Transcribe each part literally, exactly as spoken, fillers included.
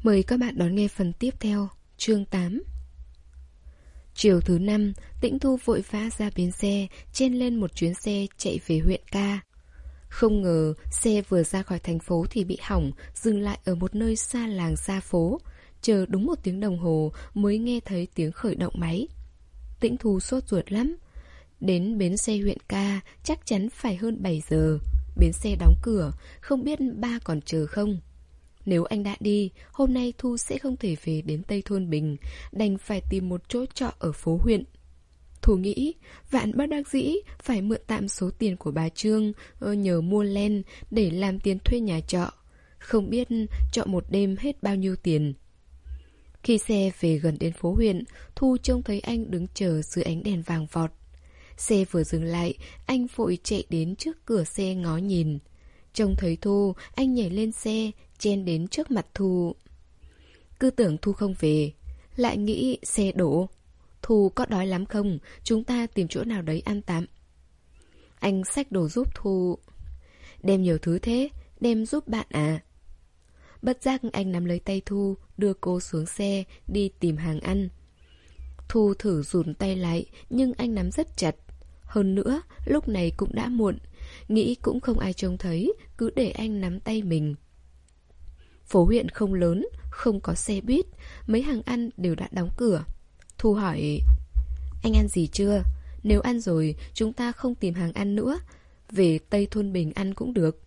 Mời các bạn đón nghe phần tiếp theo, chương tám. Chiều thứ năm, Tĩnh Thu vội vã ra bến xe, chen lên một chuyến xe chạy về huyện Ca. Không ngờ, xe vừa ra khỏi thành phố thì bị hỏng, dừng lại ở một nơi xa làng xa phố. Chờ đúng một tiếng đồng hồ mới nghe thấy tiếng khởi động máy. Tĩnh Thu sốt ruột lắm. Đến bến xe huyện Ca chắc chắn phải hơn bảy giờ. Bến xe đóng cửa, không biết ba còn chờ không. Nếu anh đã đi, hôm nay Thu sẽ không thể về đến Tây Thôn Bình, đành phải tìm một chỗ trọ ở phố huyện. Thu nghĩ, vạn bất đắc dĩ, phải mượn tạm số tiền của bà Trương, nhờ mua len để làm tiền thuê nhà trọ. Không biết trọ một đêm hết bao nhiêu tiền. Khi xe về gần đến phố huyện, Thu trông thấy anh đứng chờ dưới ánh đèn vàng vọt. Xe vừa dừng lại, anh vội chạy đến trước cửa xe ngó nhìn. Trông thấy Thu, anh nhảy lên xe, chen đến trước mặt Thu. Cứ tưởng Thu không về, lại nghĩ xe đổ. Thu có đói lắm không? Chúng ta tìm chỗ nào đấy ăn tạm. Anh xách đồ giúp Thu. Đem nhiều thứ thế, đem giúp bạn à? Bất giác anh nắm lấy tay Thu, đưa cô xuống xe, đi tìm hàng ăn. Thu thử dùn tay lại, nhưng anh nắm rất chặt. Hơn nữa, lúc này cũng đã muộn. Nghĩ cũng không ai trông thấy, cứ để anh nắm tay mình. Phố huyện không lớn, không có xe buýt, mấy hàng ăn đều đã đóng cửa. Thu hỏi, anh ăn gì chưa? Nếu ăn rồi, chúng ta không tìm hàng ăn nữa. Về Tây Thôn Bình ăn cũng được.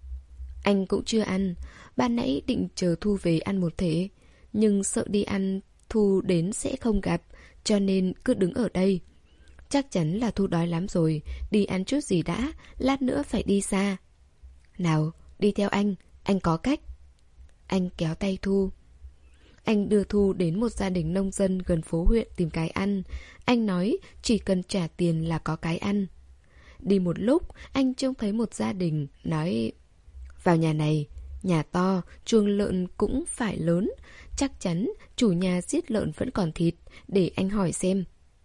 Anh cũng chưa ăn. Ban nãy định chờ Thu về ăn một thể, nhưng sợ đi ăn Thu đến sẽ không gặp, cho nên cứ đứng ở đây. Chắc chắn là Thu đói lắm rồi, đi ăn chút gì đã, lát nữa phải đi xa. Nào, đi theo anh, anh có cách. Anh kéo tay Thu. Anh đưa Thu đến một gia đình nông dân gần phố huyện tìm cái ăn. Anh nói chỉ cần trả tiền là có cái ăn. Đi một lúc, anh trông thấy một gia đình, nói: vào nhà này, nhà to, chuồng lợn cũng phải lớn. Chắc chắn chủ nhà giết lợn vẫn còn thịt, để anh hỏi xem.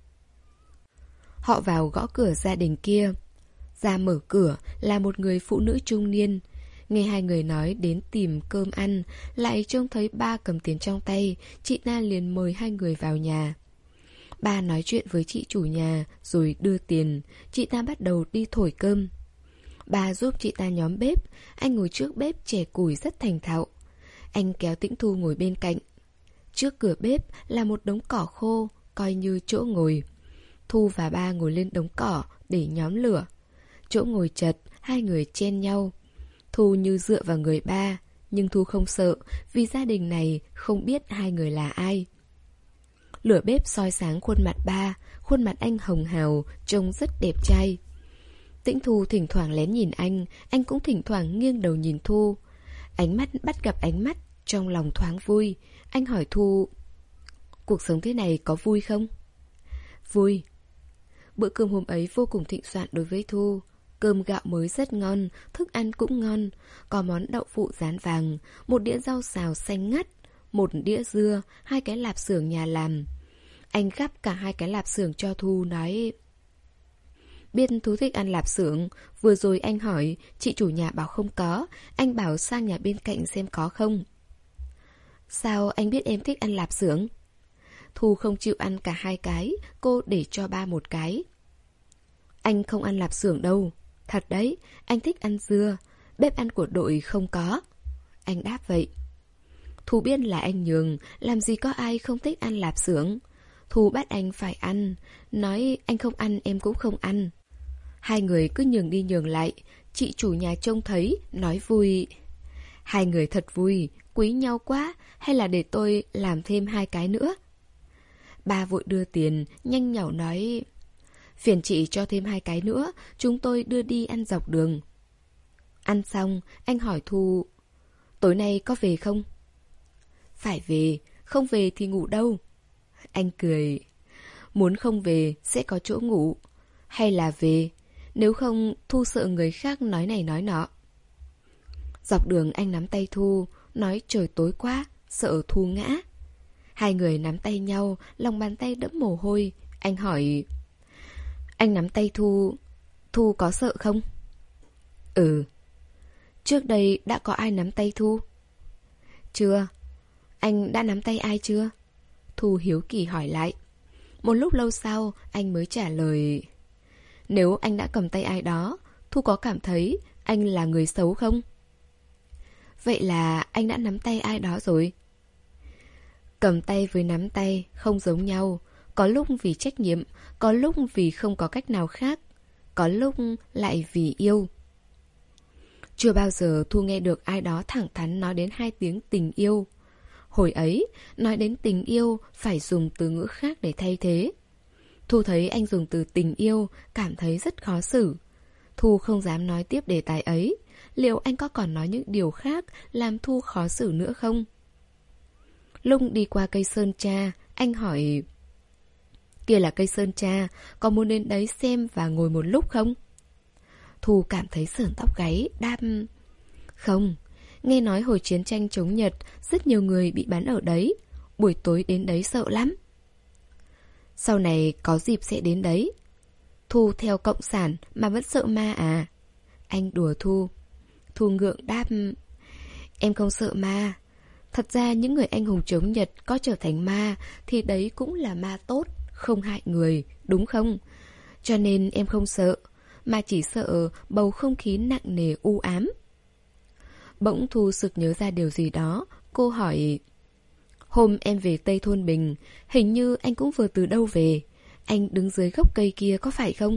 Họ vào gõ cửa gia đình kia. Ra mở cửa là một người phụ nữ trung niên. Nghe hai người nói đến tìm cơm ăn, lại trông thấy ba cầm tiền trong tay, chị ta liền mời hai người vào nhà. Ba nói chuyện với chị chủ nhà, rồi đưa tiền, chị ta bắt đầu đi thổi cơm. Ba giúp chị ta nhóm bếp, anh ngồi trước bếp chẻ củi rất thành thạo. Anh kéo Tĩnh Thu ngồi bên cạnh. Trước cửa bếp là một đống cỏ khô, coi như chỗ ngồi. Thu và ba ngồi lên đống cỏ để nhóm lửa. Chỗ ngồi chật, hai người chen nhau. Thu như dựa vào người ba, nhưng Thu không sợ, vì gia đình này không biết hai người là ai. Lửa bếp soi sáng khuôn mặt ba, khuôn mặt anh hồng hào, trông rất đẹp trai. Tĩnh Thu thỉnh thoảng lén nhìn anh, anh cũng thỉnh thoảng nghiêng đầu nhìn Thu. Ánh mắt bắt gặp ánh mắt, trong lòng thoáng vui. Anh hỏi Thu, cuộc sống thế này có vui không? Vui. Bữa cơm hôm ấy vô cùng thịnh soạn đối với Thu. Cơm gạo mới rất ngon, thức ăn cũng ngon. Có món đậu phụ rán vàng, một đĩa rau xào xanh ngắt, một đĩa dưa, hai cái lạp xưởng nhà làm. Anh gắp cả hai cái lạp xưởng cho Thu, nói: biết Thu thích ăn lạp xưởng. Vừa rồi anh hỏi, chị chủ nhà bảo không có. Anh bảo sang nhà bên cạnh xem có không. Sao anh biết em thích ăn lạp xưởng? Thu không chịu ăn cả hai cái, cô để cho ba một cái. Anh không ăn lạp xưởng đâu. Thật đấy, anh thích ăn dưa. Bếp ăn của đội không có. Anh đáp vậy. Thu biết là anh nhường, làm gì có ai không thích ăn lạp xưởng. Thu bắt anh phải ăn, nói anh không ăn em cũng không ăn. Hai người cứ nhường đi nhường lại. Chị chủ nhà trông thấy, nói vui: hai người thật vui, quý nhau quá, hay là để tôi làm thêm hai cái nữa? Ba vội đưa tiền, nhanh nhảu nói: phiền chị cho thêm hai cái nữa, chúng tôi đưa đi ăn dọc đường. Ăn xong, anh hỏi Thu: tối nay có về không? Phải về, không về thì ngủ đâu? Anh cười: muốn không về sẽ có chỗ ngủ. Hay là về, nếu không Thu sợ người khác nói này nói nọ. Dọc đường anh nắm tay Thu, nói trời tối quá, sợ Thu ngã. Hai người nắm tay nhau, lòng bàn tay đẫm mồ hôi. Anh hỏi: anh nắm tay Thu, Thu có sợ không? Ừ. Trước đây đã có ai nắm tay Thu? Chưa. Anh đã nắm tay ai chưa? Thu hiếu kỳ hỏi lại. Một lúc lâu sau, anh mới trả lời. Nếu anh đã cầm tay ai đó, Thu có cảm thấy anh là người xấu không? Vậy là anh đã nắm tay ai đó rồi? Cầm tay với nắm tay không giống nhau. Có lúc vì trách nhiệm, có lúc vì không có cách nào khác, có lúc lại vì yêu. Chưa bao giờ Thu nghe được ai đó thẳng thắn nói đến hai tiếng tình yêu. Hồi ấy, nói đến tình yêu phải dùng từ ngữ khác để thay thế. Thu thấy anh dùng từ tình yêu, cảm thấy rất khó xử. Thu không dám nói tiếp đề tài ấy. Liệu anh có còn nói những điều khác làm Thu khó xử nữa không? Lúc đi qua cây sơn tra, anh hỏi: kia là cây sơn tra, có muốn đến đấy xem và ngồi một lúc không? Thu cảm thấy sởn tóc gáy, đáp: không, nghe nói hồi chiến tranh chống Nhật, rất nhiều người bị bắn ở đấy. Buổi tối đến đấy sợ lắm. Sau này có dịp sẽ đến đấy. Thu theo cộng sản mà vẫn sợ ma à? Anh đùa Thu. Thu ngượng đáp: em không sợ ma. Thật ra những người anh hùng chống Nhật có trở thành ma thì đấy cũng là ma tốt, không hại người, đúng không? Cho nên em không sợ, mà chỉ sợ bầu không khí nặng nề u ám. Bỗng Thu sực nhớ ra điều gì đó. Cô hỏi: hôm em về Tây Thôn Bình, hình như anh cũng vừa từ đâu về. Anh đứng dưới gốc cây kia có phải không?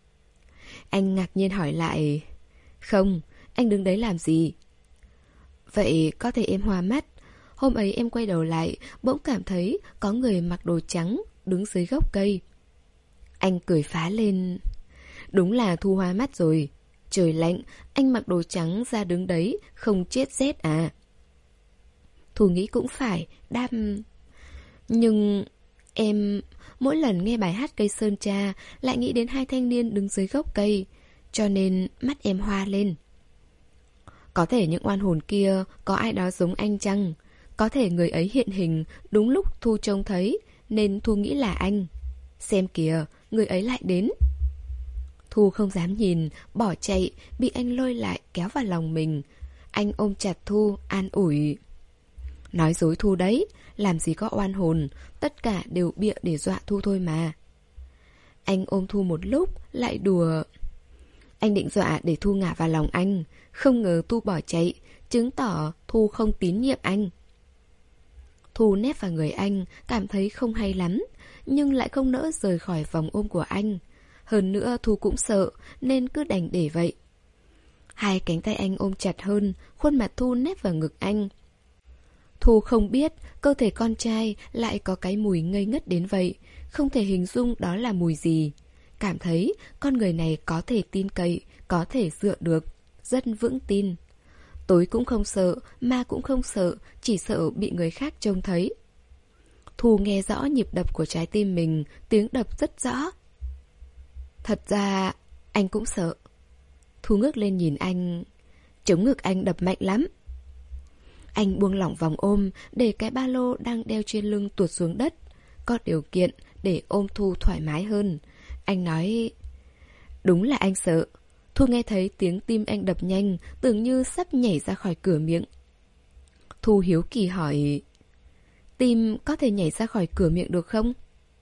Anh ngạc nhiên hỏi lại: không, anh đứng đấy làm gì? Vậy có thể em hoa mắt. Hôm ấy em quay đầu lại, bỗng cảm thấy có người mặc đồ trắng đứng dưới gốc cây. Anh cười phá lên: đúng là Thu hoa mắt rồi. Trời lạnh, anh mặc đồ trắng ra đứng đấy, không chết rét à? Thu nghĩ cũng phải, đáp: nhưng em mỗi lần nghe bài hát cây sơn tra lại nghĩ đến hai thanh niên đứng dưới gốc cây, cho nên mắt em hoa lên. Có thể những oan hồn kia có ai đó giống anh chăng? Có thể người ấy hiện hình đúng lúc Thu trông thấy, nên Thu nghĩ là anh. Xem kìa, người ấy lại đến. Thu không dám nhìn, bỏ chạy, bị anh lôi lại kéo vào lòng mình. Anh ôm chặt Thu, an ủi: nói dối Thu đấy, làm gì có oan hồn, tất cả đều bịa để dọa Thu thôi mà. Anh ôm Thu một lúc, lại đùa: anh định dọa để Thu ngả vào lòng anh, không ngờ Thu bỏ chạy, chứng tỏ Thu không tín nhiệm anh. Thu nép vào người anh, cảm thấy không hay lắm, nhưng lại không nỡ rời khỏi vòng ôm của anh. Hơn nữa Thu cũng sợ, nên cứ đành để vậy. Hai cánh tay anh ôm chặt hơn, khuôn mặt Thu nép vào ngực anh. Thu không biết cơ thể con trai lại có cái mùi ngây ngất đến vậy, không thể hình dung đó là mùi gì. Cảm thấy con người này có thể tin cậy, có thể dựa được, rất vững tin. Tối cũng không sợ, ma cũng không sợ, chỉ sợ bị người khác trông thấy. Thu nghe rõ nhịp đập của trái tim mình, tiếng đập rất rõ. Thật ra anh cũng sợ. Thu ngước lên nhìn anh. Chống ngực anh đập mạnh lắm. Anh buông lỏng vòng ôm, để cái ba lô đang đeo trên lưng tuột xuống đất. Có điều kiện để ôm Thu thoải mái hơn. Anh nói: đúng là anh sợ. Thu nghe thấy tiếng tim anh đập nhanh, tưởng như sắp nhảy ra khỏi cửa miệng. Thu hiếu kỳ hỏi: tim có thể nhảy ra khỏi cửa miệng được không?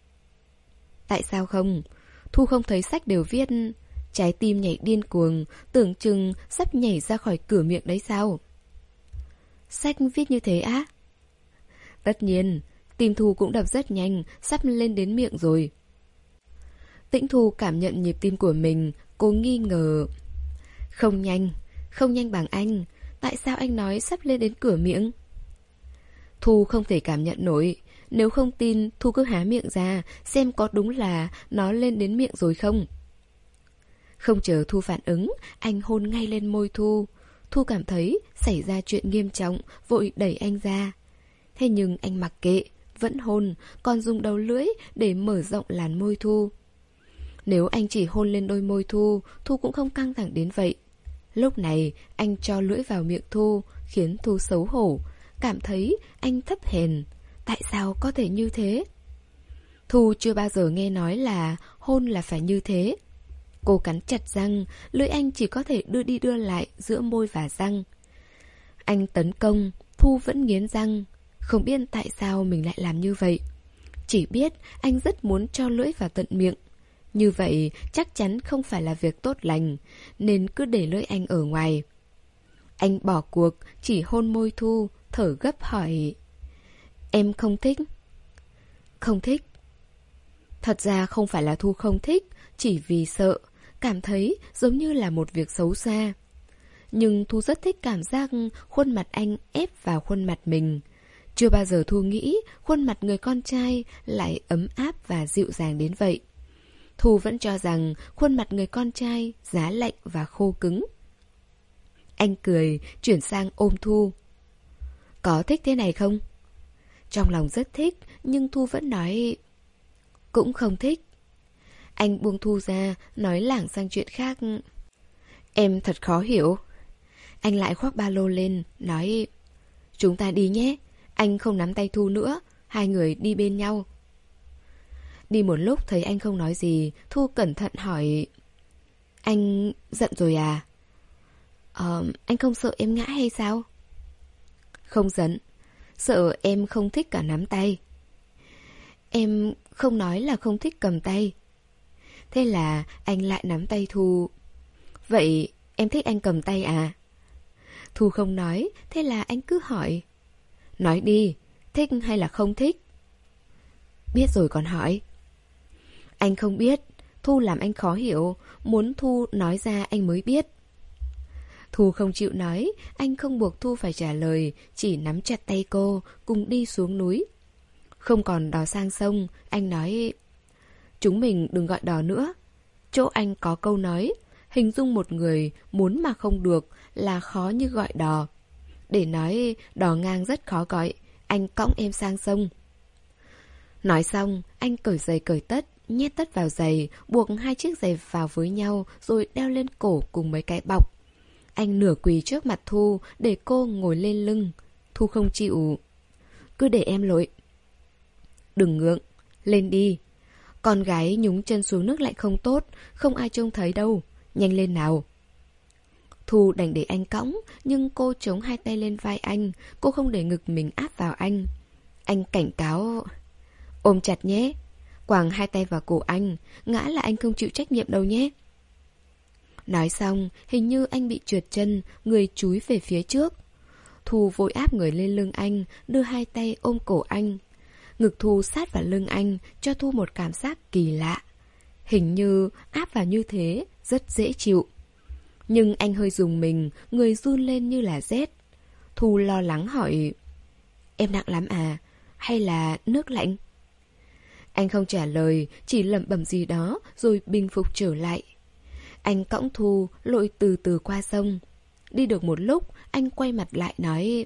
Tại sao không? Thu không thấy sách đều viết trái tim nhảy điên cuồng, tưởng chừng sắp nhảy ra khỏi cửa miệng đấy sao? Sách viết như thế á? Tất nhiên, tim Thu cũng đập rất nhanh, sắp lên đến miệng rồi. Tĩnh Thu cảm nhận nhịp tim của mình, cô nghi ngờ. Không nhanh, không nhanh bằng anh. Tại sao anh nói sắp lên đến cửa miệng? Thu không thể cảm nhận nổi. Nếu không tin, Thu cứ há miệng ra, xem có đúng là nó lên đến miệng rồi không. Không chờ Thu phản ứng, anh hôn ngay lên môi Thu. Thu cảm thấy xảy ra chuyện nghiêm trọng, vội đẩy anh ra. Thế nhưng anh mặc kệ, vẫn hôn, còn dùng đầu lưỡi để mở rộng làn môi Thu. Nếu anh chỉ hôn lên đôi môi Thu, Thu cũng không căng thẳng đến vậy. Lúc này, anh cho lưỡi vào miệng Thu, khiến Thu xấu hổ, cảm thấy anh thấp hèn. Tại sao có thể như thế? Thu chưa bao giờ nghe nói là hôn là phải như thế. Cô cắn chặt răng, lưỡi anh chỉ có thể đưa đi đưa lại giữa môi và răng. Anh tấn công, Thu vẫn nghiến răng. Không biết tại sao mình lại làm như vậy. Chỉ biết anh rất muốn cho lưỡi vào tận miệng. Như vậy chắc chắn không phải là việc tốt lành, nên cứ để lưỡi anh ở ngoài. Anh bỏ cuộc, chỉ hôn môi Thu, thở gấp hỏi: Em không thích? Không thích. Thật ra không phải là Thu không thích, chỉ vì sợ, cảm thấy giống như là một việc xấu xa. Nhưng Thu rất thích cảm giác khuôn mặt anh ép vào khuôn mặt mình. Chưa bao giờ Thu nghĩ khuôn mặt người con trai lại ấm áp và dịu dàng đến vậy. Thu vẫn cho rằng khuôn mặt người con trai giá lạnh và khô cứng. Anh cười, chuyển sang ôm Thu. Có thích thế này không? Trong lòng rất thích, nhưng Thu vẫn nói cũng không thích. Anh buông Thu ra, nói lảng sang chuyện khác. Em thật khó hiểu. Anh lại khoác ba lô lên, nói: Chúng ta đi nhé. Anh không nắm tay Thu nữa, hai người đi bên nhau. Đi một lúc thấy anh không nói gì, Thu cẩn thận hỏi: Anh giận rồi à? Ờ, anh không sợ em ngã hay sao? Không giận, sợ em không thích cả nắm tay. Em không nói là không thích cầm tay. Thế là anh lại nắm tay Thu. Vậy em thích anh cầm tay à? Thu không nói, thế là anh cứ hỏi. Nói đi, thích hay là không thích? Biết rồi còn hỏi. Anh không biết, Thu làm anh khó hiểu, muốn Thu nói ra anh mới biết. Thu không chịu nói, anh không buộc Thu phải trả lời, chỉ nắm chặt tay cô, cùng đi xuống núi. Không còn đò sang sông, anh nói: Chúng mình đừng gọi đò nữa. Chỗ anh có câu nói, hình dung một người muốn mà không được là khó như gọi đò. Để nói đò ngang rất khó gọi, anh cõng em sang sông. Nói xong, anh cởi giày cởi tất, nhét tất vào giày, buộc hai chiếc giày vào với nhau rồi đeo lên cổ cùng mấy cái bọc. Anh nửa quỳ trước mặt Thu để cô ngồi lên lưng. Thu không chịu. Cứ để em lội. Đừng ngượng, lên đi. Con gái nhúng chân xuống nước lại không tốt, không ai trông thấy đâu. Nhanh lên nào. Thu đành để anh cõng, nhưng cô chống hai tay lên vai anh, cô không để ngực mình áp vào anh. Anh cảnh cáo: Ôm chặt nhé. Quàng hai tay vào cổ anh, ngã là anh không chịu trách nhiệm đâu nhé. Nói xong, hình như anh bị trượt chân, người chúi về phía trước. Thu vội áp người lên lưng anh, đưa hai tay ôm cổ anh. Ngực Thu sát vào lưng anh, cho Thu một cảm giác kỳ lạ. Hình như áp vào như thế, rất dễ chịu. Nhưng anh hơi rùng mình, người run lên như là rét. Thu lo lắng hỏi: Em nặng lắm à? Hay là nước lạnh? Anh không trả lời, chỉ lẩm bẩm gì đó rồi bình phục trở lại. Anh cõng Thu lội từ từ qua sông. Đi được một lúc, anh quay mặt lại nói: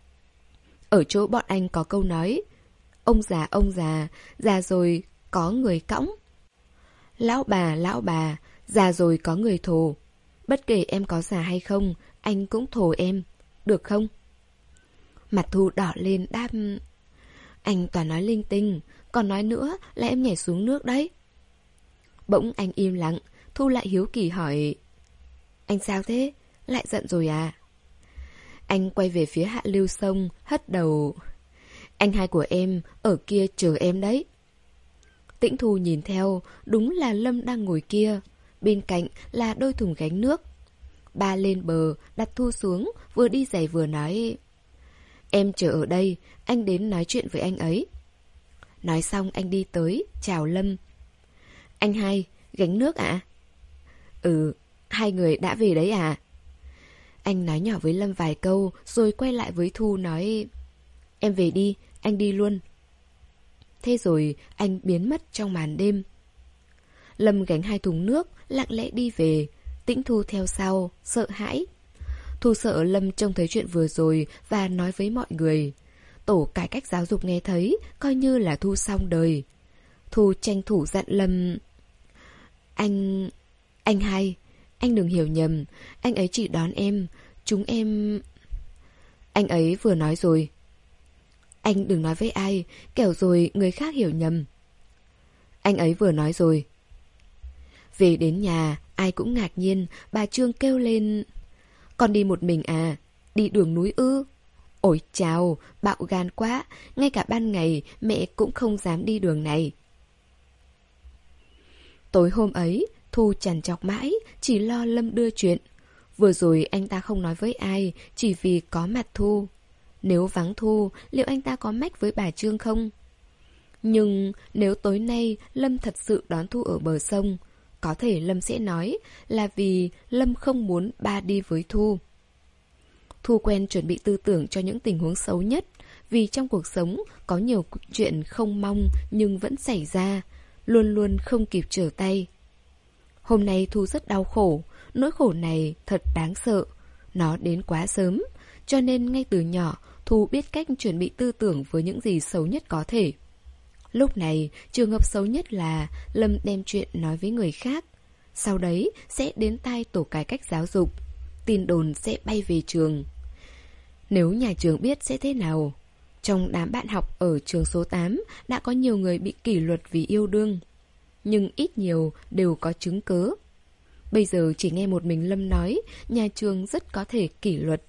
Ở chỗ bọn anh có câu nói: Ông già ông già, già rồi có người cõng. Lão bà lão bà, già rồi có người thồ. Bất kể em có già hay không, anh cũng thồ em, được không? Mặt Thu đỏ lên đáp: Anh toàn nói linh tinh, còn nói nữa là em nhảy xuống nước đấy. Bỗng anh im lặng, Thu lại hiếu kỳ hỏi: Anh sao thế? Lại giận rồi à? Anh quay về phía hạ lưu sông, hất đầu: Anh hai của em ở kia chờ em đấy. Tĩnh Thu nhìn theo, đúng là Lâm đang ngồi kia. Bên cạnh là đôi thùng gánh nước. Ba lên bờ, đặt Thu xuống, vừa đi giày vừa nói: Em chờ ở đây, anh đến nói chuyện với anh ấy. Nói xong anh đi tới, chào Lâm. Anh hai, gánh nước ạ? À? Ừ, hai người đã về đấy à? Anh nói nhỏ với Lâm vài câu, rồi quay lại với Thu nói: Em về đi, anh đi luôn. Thế rồi anh biến mất trong màn đêm. Lâm gánh hai thùng nước, lặng lẽ đi về. Tĩnh Thu theo sau, sợ hãi. Thu sợ Lâm trông thấy chuyện vừa rồi và nói với mọi người. Tổ cải cách giáo dục nghe thấy, coi như là Thu xong đời. Thu tranh thủ dặn Lâm: Anh... Anh hai, anh đừng hiểu nhầm, anh ấy chỉ đón em, chúng em... Anh ấy vừa nói rồi. Anh đừng nói với ai, kẻo rồi người khác hiểu nhầm. Anh ấy vừa nói rồi. Về đến nhà, ai cũng ngạc nhiên, bà Trương kêu lên: Con đi một mình à? Đi đường núi ư? Ôi chào, bạo gan quá, ngay cả ban ngày mẹ cũng không dám đi đường này. Tối hôm ấy, Thu trằn trọc mãi, chỉ lo Lâm đưa chuyện. Vừa rồi anh ta không nói với ai, chỉ vì có mặt Thu. Nếu vắng Thu, liệu anh ta có mách với bà Trương không? Nhưng nếu tối nay Lâm thật sự đón Thu ở bờ sông, có thể Lâm sẽ nói là vì Lâm không muốn ba đi với Thu. Thu quen chuẩn bị tư tưởng cho những tình huống xấu nhất, vì trong cuộc sống có nhiều chuyện không mong nhưng vẫn xảy ra, luôn luôn không kịp trở tay. Hôm nay Thu rất đau khổ, nỗi khổ này thật đáng sợ. Nó đến quá sớm, cho nên ngay từ nhỏ Thu biết cách chuẩn bị tư tưởng với những gì xấu nhất có thể. Lúc này, trường hợp xấu nhất là Lâm đem chuyện nói với người khác. Sau đấy sẽ đến tai tổ cải cách giáo dục. Tin đồn sẽ bay về trường. Nếu nhà trường biết sẽ thế nào? Trong đám bạn học ở trường số tám đã có nhiều người bị kỷ luật vì yêu đương. Nhưng ít nhiều đều có chứng cớ. Bây giờ chỉ nghe một mình Lâm nói, nhà trường rất có thể kỷ luật.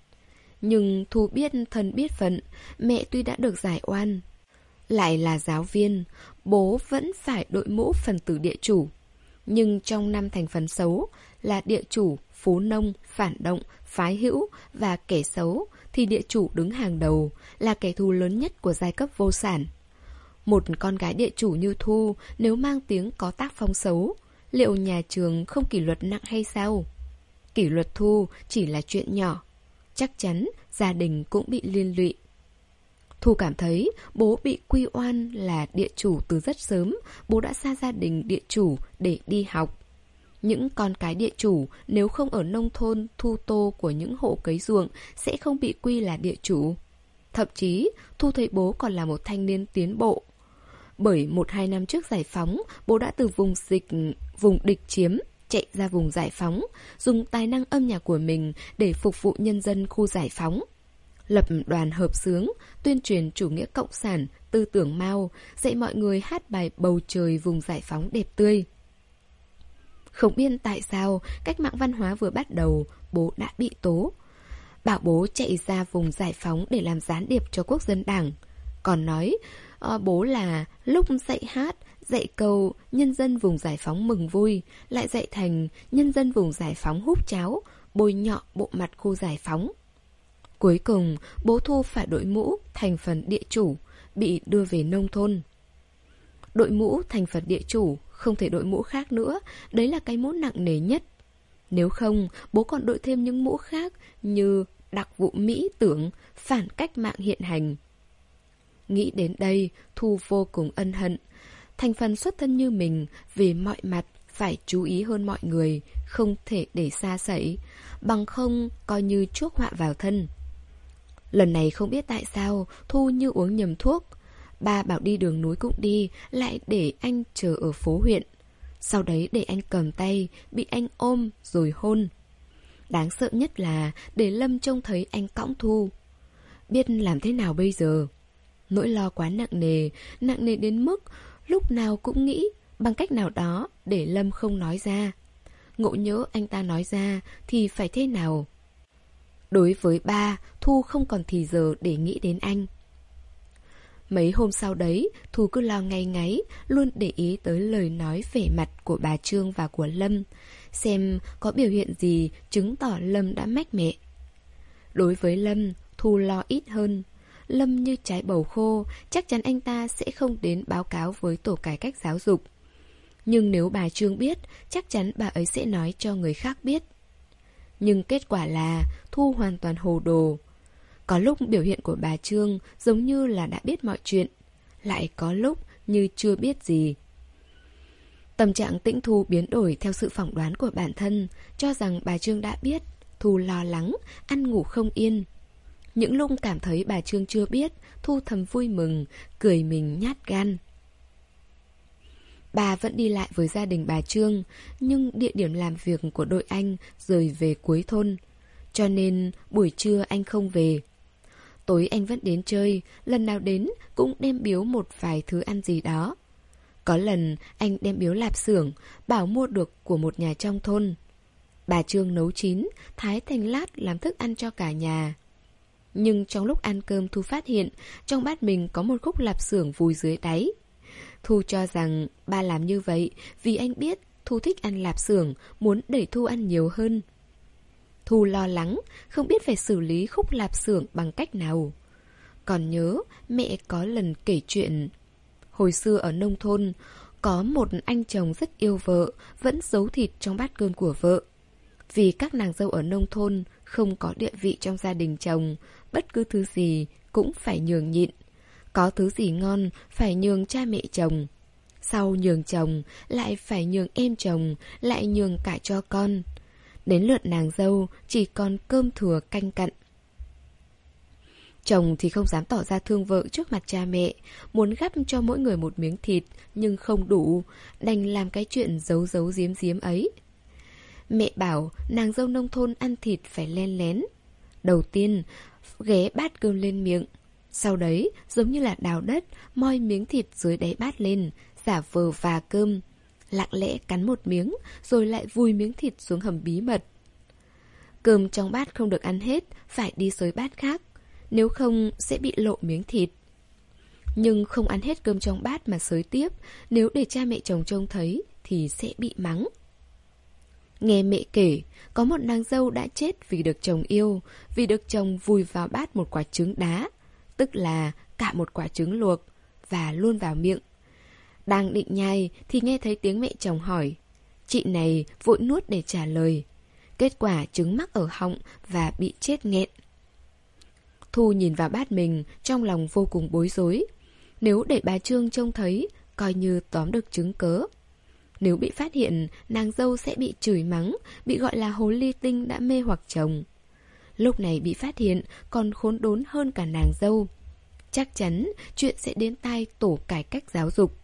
Nhưng Thu biết thân biết phận, mẹ tuy đã được giải oan, lại là giáo viên, bố vẫn phải đội mũ phần tử địa chủ. Nhưng trong năm thành phần xấu là địa chủ, phú nông, phản động, phái hữu và kẻ xấu, thì địa chủ đứng hàng đầu, là kẻ thù lớn nhất của giai cấp vô sản. Một con gái địa chủ như Thu, nếu mang tiếng có tác phong xấu, liệu nhà trường không kỷ luật nặng hay sao? Kỷ luật Thu chỉ là chuyện nhỏ, chắc chắn gia đình cũng bị liên lụy. Thu cảm thấy bố bị quy oan là địa chủ từ rất sớm, bố đã xa gia đình địa chủ để đi học. Những con cái địa chủ nếu không ở nông thôn thu tô của những hộ cấy ruộng sẽ không bị quy là địa chủ. Thậm chí Thu thấy bố còn là một thanh niên tiến bộ. Bởi một hai năm trước giải phóng, bố đã từ vùng dịch, vùng địch chiếm, chạy ra vùng giải phóng, dùng tài năng âm nhạc của mình để phục vụ nhân dân khu giải phóng. Lập đoàn hợp xướng, tuyên truyền chủ nghĩa cộng sản, tư tưởng Mao, dạy mọi người hát bài Bầu trời vùng giải phóng đẹp tươi. Không biết tại sao, cách mạng văn hóa vừa bắt đầu, bố đã bị tố. Bảo bố chạy ra vùng giải phóng để làm gián điệp cho Quốc dân Đảng. Còn nói, uh, bố là lúc dạy hát, dạy câu nhân dân vùng giải phóng mừng vui, lại dạy thành nhân dân vùng giải phóng húp cháo, bôi nhọ bộ mặt khu giải phóng. Cuối cùng, bố Thu phải đội mũ thành phần địa chủ, bị đưa về nông thôn. Đội mũ thành phần địa chủ, không thể đội mũ khác nữa, đấy là cái mũ nặng nề nhất. Nếu không, bố còn đội thêm những mũ khác như đặc vụ Mỹ tưởng, phản cách mạng hiện hành. Nghĩ đến đây, Thu vô cùng ân hận. Thành phần xuất thân như mình, về mọi mặt phải chú ý hơn mọi người, không thể để xa sẩy, bằng không coi như chuốc họa vào thân. Lần này không biết tại sao Thu như uống nhầm thuốc. Ba bảo đi đường núi cũng đi, lại để anh chờ ở phố huyện. Sau đấy để anh cầm tay, bị anh ôm rồi hôn. Đáng sợ nhất là để Lâm trông thấy anh cõng Thu. Biết làm thế nào bây giờ? Nỗi lo quá nặng nề, nặng nề đến mức lúc nào cũng nghĩ bằng cách nào đó để Lâm không nói ra. Ngộ nhỡ anh ta nói ra thì phải thế nào? Đối với ba, Thu không còn thì giờ để nghĩ đến anh. Mấy hôm sau đấy, Thu cứ lo ngay ngáy, luôn để ý tới lời nói vẻ mặt của bà Trương và của Lâm, xem có biểu hiện gì chứng tỏ Lâm đã mách mẹ. Đối với Lâm, Thu lo ít hơn. Lâm như trái bầu khô, chắc chắn anh ta sẽ không đến báo cáo với tổ cải cách giáo dục. Nhưng nếu bà Trương biết, chắc chắn bà ấy sẽ nói cho người khác biết. Nhưng kết quả là Thu hoàn toàn hồ đồ. Có lúc biểu hiện của bà Trương giống như là đã biết mọi chuyện, lại có lúc như chưa biết gì. Tâm trạng Tĩnh Thu biến đổi theo sự phỏng đoán của bản thân, cho rằng bà Trương đã biết. Thu lo lắng, ăn ngủ không yên. Những lúc cảm thấy bà Trương chưa biết, Thu thầm vui mừng, cười mình nhát gan. Bà vẫn đi lại với gia đình bà Trương, nhưng địa điểm làm việc của đội anh rời về cuối thôn, cho nên buổi trưa anh không về. Tối anh vẫn đến chơi, lần nào đến cũng đem biếu một vài thứ ăn gì đó. Có lần anh đem biếu lạp xưởng, bảo mua được của một nhà trong thôn. Bà Trương nấu chín, thái thành lát làm thức ăn cho cả nhà. Nhưng trong lúc ăn cơm Thu phát hiện trong bát mình có một khúc lạp xưởng vùi dưới đáy. Thu cho rằng ba làm như vậy vì anh biết Thu thích ăn lạp xưởng, muốn đẩy Thu ăn nhiều hơn. Thu lo lắng, không biết phải xử lý khúc lạp xưởng bằng cách nào. Còn nhớ mẹ có lần kể chuyện hồi xưa ở nông thôn, có một anh chồng rất yêu vợ, vẫn giấu thịt trong bát cơm của vợ. Vì các nàng dâu ở nông thôn không có địa vị trong gia đình chồng, bất cứ thứ gì cũng phải nhường nhịn. Có thứ gì ngon phải nhường cha mẹ chồng. Sau nhường chồng, lại phải nhường em chồng, lại nhường cả cho con. Đến lượt nàng dâu, chỉ còn cơm thừa canh cặn. Chồng thì không dám tỏ ra thương vợ trước mặt cha mẹ, muốn gắp cho mỗi người một miếng thịt, nhưng không đủ, đành làm cái chuyện giấu giấu giếm giếm ấy. Mẹ bảo nàng dâu nông thôn ăn thịt phải len lén. Đầu tiên, ghé bát cơm lên miệng. Sau đấy, giống như là đào đất, moi miếng thịt dưới đáy bát lên, giả vờ và cơm. Lặng lẽ cắn một miếng, rồi lại vùi miếng thịt xuống hầm bí mật. Cơm trong bát không được ăn hết, phải đi xới bát khác. Nếu không sẽ bị lộ miếng thịt. Nhưng không ăn hết cơm trong bát mà xới tiếp, nếu để cha mẹ chồng trông thấy thì sẽ bị mắng. Nghe mẹ kể, có một nàng dâu đã chết vì được chồng yêu, vì được chồng vùi vào bát một quả trứng đá, tức là cả một quả trứng luộc, và luôn vào miệng. Đang định nhai thì nghe thấy tiếng mẹ chồng hỏi. Chị này vội nuốt để trả lời. Kết quả trứng mắc ở họng và bị chết nghẹn. Thu nhìn vào bát mình, trong lòng vô cùng bối rối. Nếu để bà Trương trông thấy, coi như tóm được chứng cớ. Nếu bị phát hiện, nàng dâu sẽ bị chửi mắng, bị gọi là hồ ly tinh đã mê hoặc chồng. Lúc này bị phát hiện, còn khốn đốn hơn cả nàng dâu. Chắc chắn chuyện sẽ đến tai tổ cải cách giáo dục.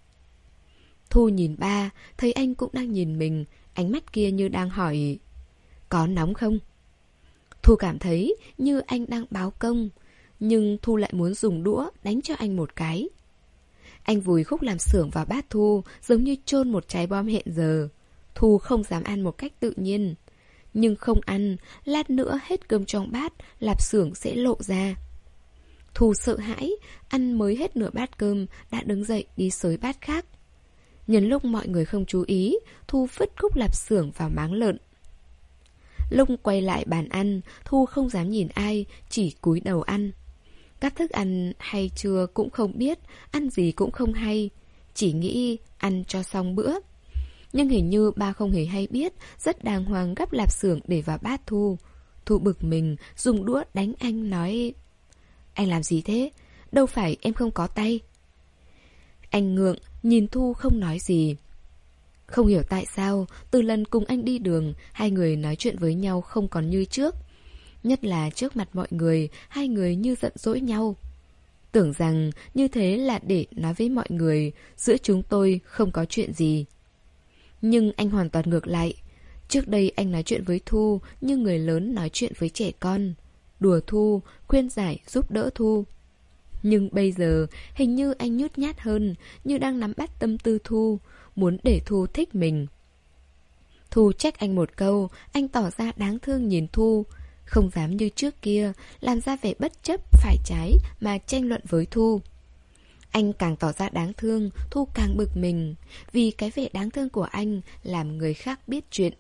Thu nhìn ba, thấy anh cũng đang nhìn mình, ánh mắt kia như đang hỏi: có nóng không? Thu cảm thấy như anh đang báo công, nhưng Thu lại muốn dùng đũa đánh cho anh một cái. Anh vùi khúc làm xưởng vào bát Thu, giống như chôn một trái bom hẹn giờ. Thu không dám ăn một cách tự nhiên. Nhưng không ăn, lát nữa hết cơm trong bát, lạp xưởng sẽ lộ ra. Thu sợ hãi, ăn mới hết nửa bát cơm, đã đứng dậy đi xới bát khác. Nhân lúc mọi người không chú ý, Thu vứt khúc lạp xưởng vào máng lợn. Lúc quay lại bàn ăn, Thu không dám nhìn ai, chỉ cúi đầu ăn. Các thức ăn hay chưa cũng không biết, ăn gì cũng không hay, chỉ nghĩ ăn cho xong bữa. Nhưng hình như ba không hề hay biết, rất đàng hoàng gắp lạp xưởng để vào bát Thu. Thu bực mình, dùng đũa đánh anh nói: anh làm gì thế? Đâu phải em không có tay. Anh ngượng, nhìn Thu không nói gì. Không hiểu tại sao, từ lần cùng anh đi đường, hai người nói chuyện với nhau không còn như trước. Nhất là trước mặt mọi người, hai người như giận dỗi nhau. Tưởng rằng như thế là để nói với mọi người, giữa chúng tôi không có chuyện gì. Nhưng anh hoàn toàn ngược lại. Trước đây anh nói chuyện với Thu như người lớn nói chuyện với trẻ con. Đùa Thu, khuyên giải, giúp đỡ Thu. Nhưng bây giờ, hình như anh nhút nhát hơn, như đang nắm bắt tâm tư Thu, muốn để Thu thích mình. Thu trách anh một câu, anh tỏ ra đáng thương nhìn Thu, không dám như trước kia, làm ra vẻ bất chấp phải trái mà tranh luận với Thu. Anh càng tỏ ra đáng thương, Thu càng bực mình, vì cái vẻ đáng thương của anh làm người khác biết chuyện.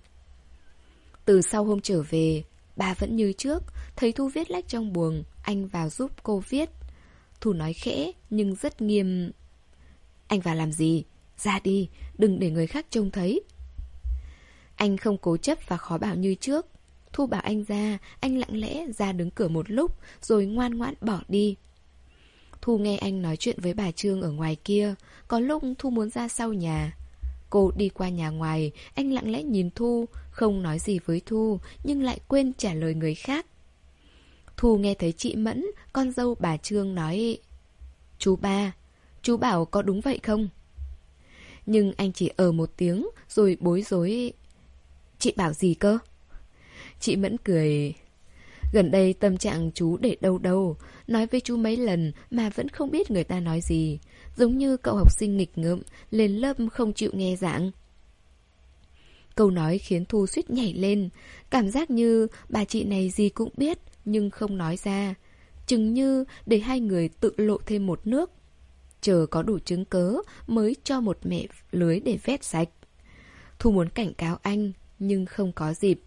Từ sau hôm trở về, bà vẫn như trước, thấy Thu viết lách trong buồng, anh vào giúp cô viết. Thu nói khẽ nhưng rất nghiêm: anh vào làm gì? Ra đi, đừng để người khác trông thấy. Anh không cố chấp và khó bảo như trước. Thu bảo anh ra, anh lặng lẽ ra đứng cửa một lúc, rồi ngoan ngoãn bỏ đi. Thu nghe anh nói chuyện với bà Trương ở ngoài kia, có lúc Thu muốn ra sau nhà. Cô đi qua nhà ngoài, anh lặng lẽ nhìn Thu, không nói gì với Thu, nhưng lại quên trả lời người khác. Thu nghe thấy chị Mẫn, con dâu bà Trương nói: chú ba, chú bảo có đúng vậy không? Nhưng anh chỉ ờ một tiếng, rồi bối rối: chị bảo gì cơ? Chị Mẫn cười: gần đây tâm trạng chú để đâu đâu, nói với chú mấy lần mà vẫn không biết người ta nói gì, giống như cậu học sinh nghịch ngợm, lên lớp không chịu nghe giảng. Câu nói khiến Thu suýt nhảy lên, cảm giác như bà chị này gì cũng biết, nhưng không nói ra, chừng như để hai người tự lộ thêm một nước, chờ có đủ chứng cớ mới cho một mẻ lưới để vét sạch. Thu muốn cảnh cáo anh, nhưng không có dịp.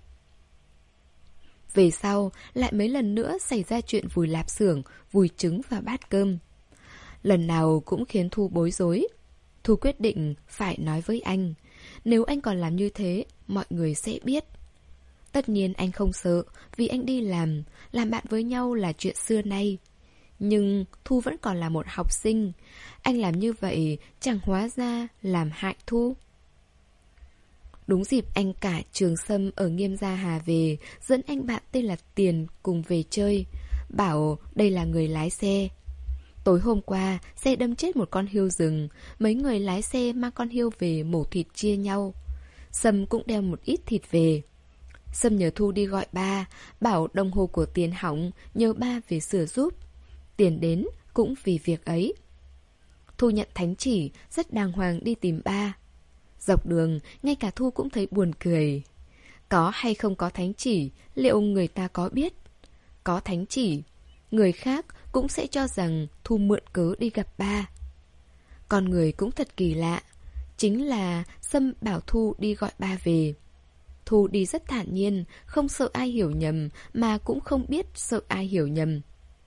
Về sau, lại mấy lần nữa xảy ra chuyện vùi lạp xưởng, vùi trứng và bát cơm. Lần nào cũng khiến Thu bối rối. Thu quyết định phải nói với anh. Nếu anh còn làm như thế, mọi người sẽ biết. Tất nhiên anh không sợ, vì anh đi làm, làm bạn với nhau là chuyện xưa nay. Nhưng Thu vẫn còn là một học sinh. Anh làm như vậy chẳng hóa ra làm hại Thu. Đúng dịp anh cả Trường Sâm ở Nghiêm Gia Hà về, dẫn anh bạn tên là Tiền cùng về chơi, bảo đây là người lái xe. Tối hôm qua, xe đâm chết một con hươu rừng, mấy người lái xe mang con hươu về mổ thịt chia nhau. Sâm cũng đem một ít thịt về. Sâm nhờ Thu đi gọi ba, bảo đồng hồ của Tiền hỏng, nhờ ba về sửa giúp. Tiền đến cũng vì việc ấy. Thu nhận thánh chỉ, rất đàng hoàng đi tìm ba. Dọc đường, ngay cả Thu cũng thấy buồn cười. Có hay không có thánh chỉ, liệu người ta có biết? Có thánh chỉ, người khác cũng sẽ cho rằng Thu mượn cớ đi gặp ba. Con người cũng thật kỳ lạ. Chính là Sâm bảo Thu đi gọi ba về. Thu đi rất thản nhiên, không sợ ai hiểu nhầm, mà cũng không biết sợ ai hiểu nhầm.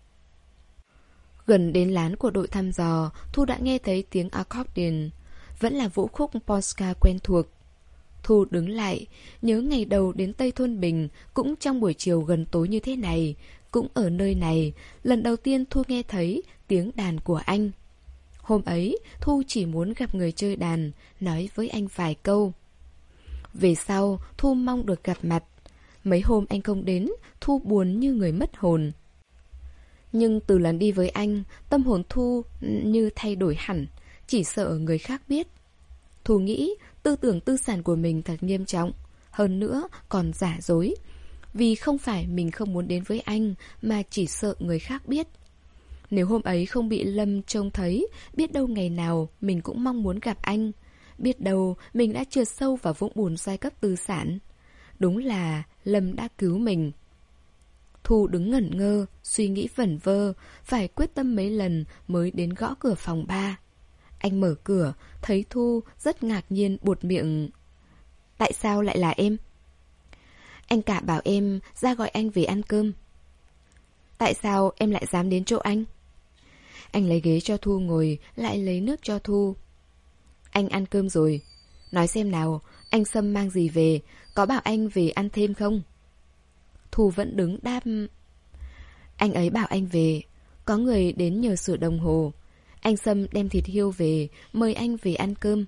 Gần đến lán của đội thăm dò, Thu đã nghe thấy tiếng accordion. Vẫn là vũ khúc Polska quen thuộc. Thu đứng lại, nhớ ngày đầu đến Tây Thôn Bình, cũng trong buổi chiều gần tối như thế này, cũng ở nơi này, lần đầu tiên Thu nghe thấy tiếng đàn của anh. Hôm ấy, Thu chỉ muốn gặp người chơi đàn, nói với anh vài câu. Về sau, Thu mong được gặp mặt. Mấy hôm anh không đến, Thu buồn như người mất hồn. Nhưng từ lần đi với anh, tâm hồn Thu như thay đổi hẳn, chỉ sợ người khác biết. Thu nghĩ tư tưởng tư sản của mình thật nghiêm trọng, hơn nữa còn giả dối. Vì không phải mình không muốn đến với anh, mà chỉ sợ người khác biết. Nếu hôm ấy không bị Lâm trông thấy, biết đâu ngày nào mình cũng mong muốn gặp anh. Biết đâu mình đã trượt sâu vào vũng bùn giai cấp tư sản. Đúng là Lâm đã cứu mình. Thu đứng ngẩn ngơ, suy nghĩ vẩn vơ, phải quyết tâm mấy lần mới đến gõ cửa phòng ba. Anh mở cửa, thấy Thu rất ngạc nhiên buột miệng. Tại sao lại là em? Anh cả bảo em ra gọi anh về ăn cơm. Tại sao em lại dám đến chỗ anh? Anh lấy ghế cho Thu ngồi, lại lấy nước cho Thu. Anh ăn cơm rồi. Nói xem nào, anh Sâm mang gì về, có bảo anh về ăn thêm không? Thu vẫn đứng đáp. Anh ấy bảo anh về, có người đến nhờ sửa đồng hồ. Anh Sâm đem thịt hươu về, mời anh về ăn cơm.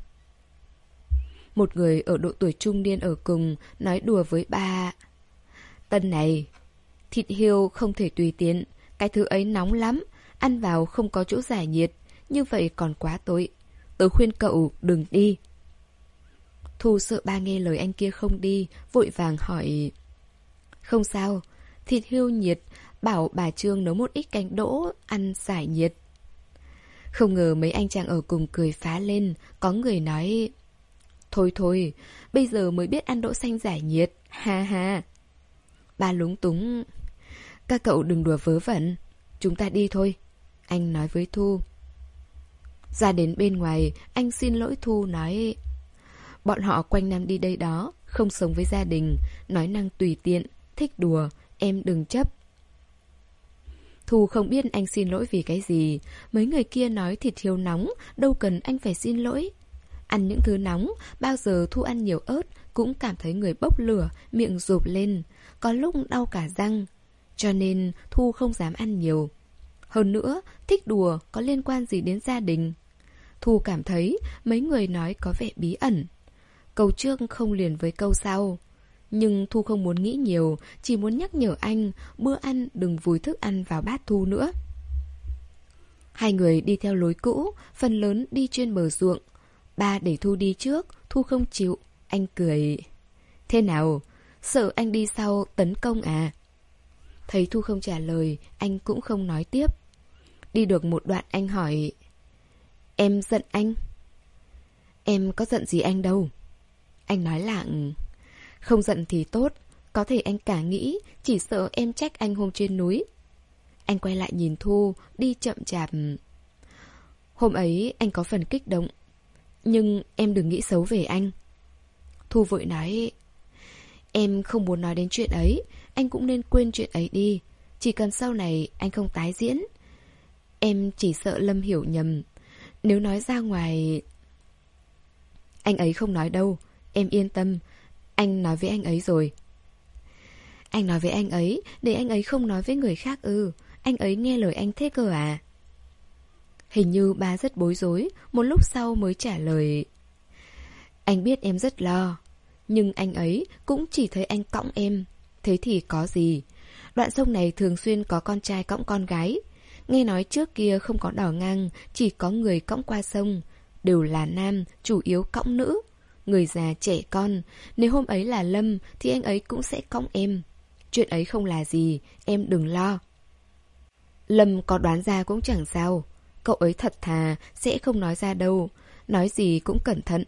Một người ở độ tuổi trung niên ở cùng nói đùa với ba. Tân này, thịt hươu không thể tùy tiện, cái thứ ấy nóng lắm, ăn vào không có chỗ giải nhiệt, như vậy còn quá tội. Tớ khuyên cậu đừng đi. Thu sợ ba nghe lời anh kia không đi, vội vàng hỏi. Không sao, thịt hươu nhiệt, bảo bà Trương nấu một ít canh đỗ, ăn giải nhiệt. Không ngờ mấy anh chàng ở cùng cười phá lên, có người nói. Thôi thôi, bây giờ mới biết ăn đỗ xanh giải nhiệt, ha ha. Ba lúng túng. Các cậu đừng đùa vớ vẩn, chúng ta đi thôi, anh nói với Thu. Ra đến bên ngoài, anh xin lỗi Thu nói. Bọn họ quanh năm đi đây đó, không sống với gia đình, nói năng tùy tiện, thích đùa, em đừng chấp. Thu không biết anh xin lỗi vì cái gì. Mấy người kia nói thịt hươu nóng, đâu cần anh phải xin lỗi. Ăn những thứ nóng, bao giờ Thu ăn nhiều ớt cũng cảm thấy người bốc lửa, miệng rộp lên, có lúc đau cả răng. Cho nên Thu không dám ăn nhiều. Hơn nữa, thích đùa có liên quan gì đến gia đình? Thu cảm thấy mấy người nói có vẻ bí ẩn. Câu trước không liền với câu sau. Nhưng Thu không muốn nghĩ nhiều, chỉ muốn nhắc nhở anh bữa ăn đừng vùi thức ăn vào bát Thu nữa. Hai người đi theo lối cũ, phần lớn đi trên bờ ruộng. Ba để Thu đi trước, Thu không chịu. Anh cười. Thế nào? Sợ anh đi sau tấn công à? Thấy Thu không trả lời, anh cũng không nói tiếp. Đi được một đoạn anh hỏi. Em giận anh? Em có giận gì anh đâu. Anh nói lặng. Không giận thì tốt, Có thể anh cả nghĩ chỉ sợ em trách anh hôm trên núi. Anh quay lại nhìn Thu, đi chậm chạp. Hôm ấy anh có phần kích động, nhưng em đừng nghĩ xấu về anh. Thu vội nói, em không muốn nói đến chuyện ấy, anh cũng nên quên chuyện ấy đi. Chỉ cần sau này anh không tái diễn. Em chỉ sợ Lâm hiểu nhầm. Nếu nói ra ngoài... Anh ấy không nói đâu, em yên tâm. Anh nói với anh ấy rồi. Anh nói với anh ấy để anh ấy không nói với người khác ư? Anh ấy nghe lời anh thế cơ à? Hình như ba rất bối rối, một lúc sau mới trả lời. Anh biết em rất lo, nhưng anh ấy cũng chỉ thấy anh cõng em. Thế thì có gì? Đoạn sông này thường xuyên có con trai cõng con gái. Nghe nói trước kia không có đò ngang, chỉ có người cõng qua sông. Đều là nam, chủ yếu cõng nữ. Người già trẻ con. Nếu hôm ấy là Lâm thì anh ấy cũng sẽ cõng em. Chuyện ấy không là gì, em đừng lo. Lâm có đoán ra cũng chẳng sao. Cậu ấy thật thà, sẽ không nói ra đâu. Nói gì cũng cẩn thận.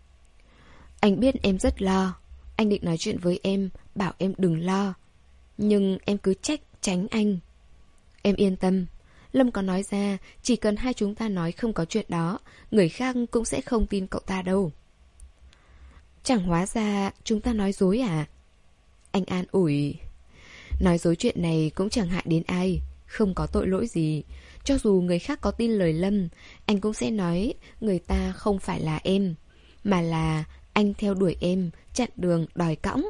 Anh biết em rất lo. Anh định nói chuyện với em, bảo em đừng lo. Nhưng em cứ trách tránh anh. Em yên tâm. Lâm có nói ra, chỉ cần hai chúng ta nói không có chuyện đó, người khác cũng sẽ không tin cậu ta đâu. Chẳng hóa ra chúng ta nói dối à? Anh an ủi. Nói dối chuyện này cũng chẳng hại đến ai, không có tội lỗi gì. Cho dù người khác có tin lời Lâm, anh cũng sẽ nói người ta không phải là em, mà là anh theo đuổi em, chặn đường đòi cõng.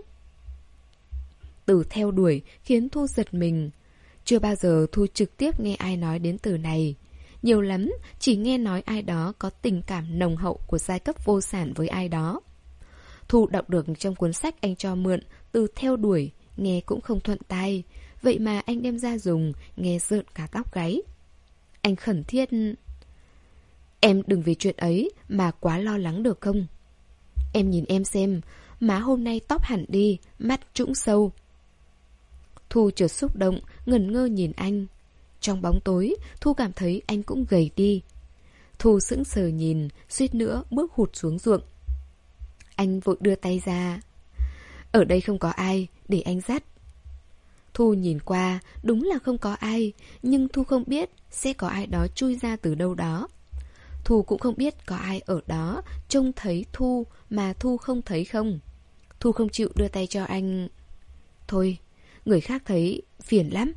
Từ theo đuổi khiến Thu giật mình. Chưa bao giờ Thu trực tiếp nghe ai nói đến từ này. Nhiều lắm chỉ nghe nói ai đó có tình cảm nồng hậu của giai cấp vô sản với ai đó. Thu đọc được trong cuốn sách anh cho mượn từ theo đuổi, nghe cũng không thuận tai. Vậy mà anh đem ra dùng, nghe rợn cả tóc gáy. Anh khẩn thiết. Em đừng vì chuyện ấy mà quá lo lắng được không? Em nhìn em xem, má hôm nay tóc hẳn đi, mắt trũng sâu. Thu chợt xúc động, ngẩn ngơ nhìn anh. Trong bóng tối, Thu cảm thấy anh cũng gầy đi. Thu sững sờ nhìn, suýt nữa bước hụt xuống ruộng. Anh vội đưa tay ra. Ở đây không có ai, để anh dắt. Thu nhìn qua, đúng là không có ai, nhưng Thu không biết sẽ có ai đó chui ra từ đâu đó. Thu cũng không biết có ai ở đó trông thấy Thu mà Thu không thấy không. Thu không chịu đưa tay cho anh. Thôi, người khác thấy phiền lắm.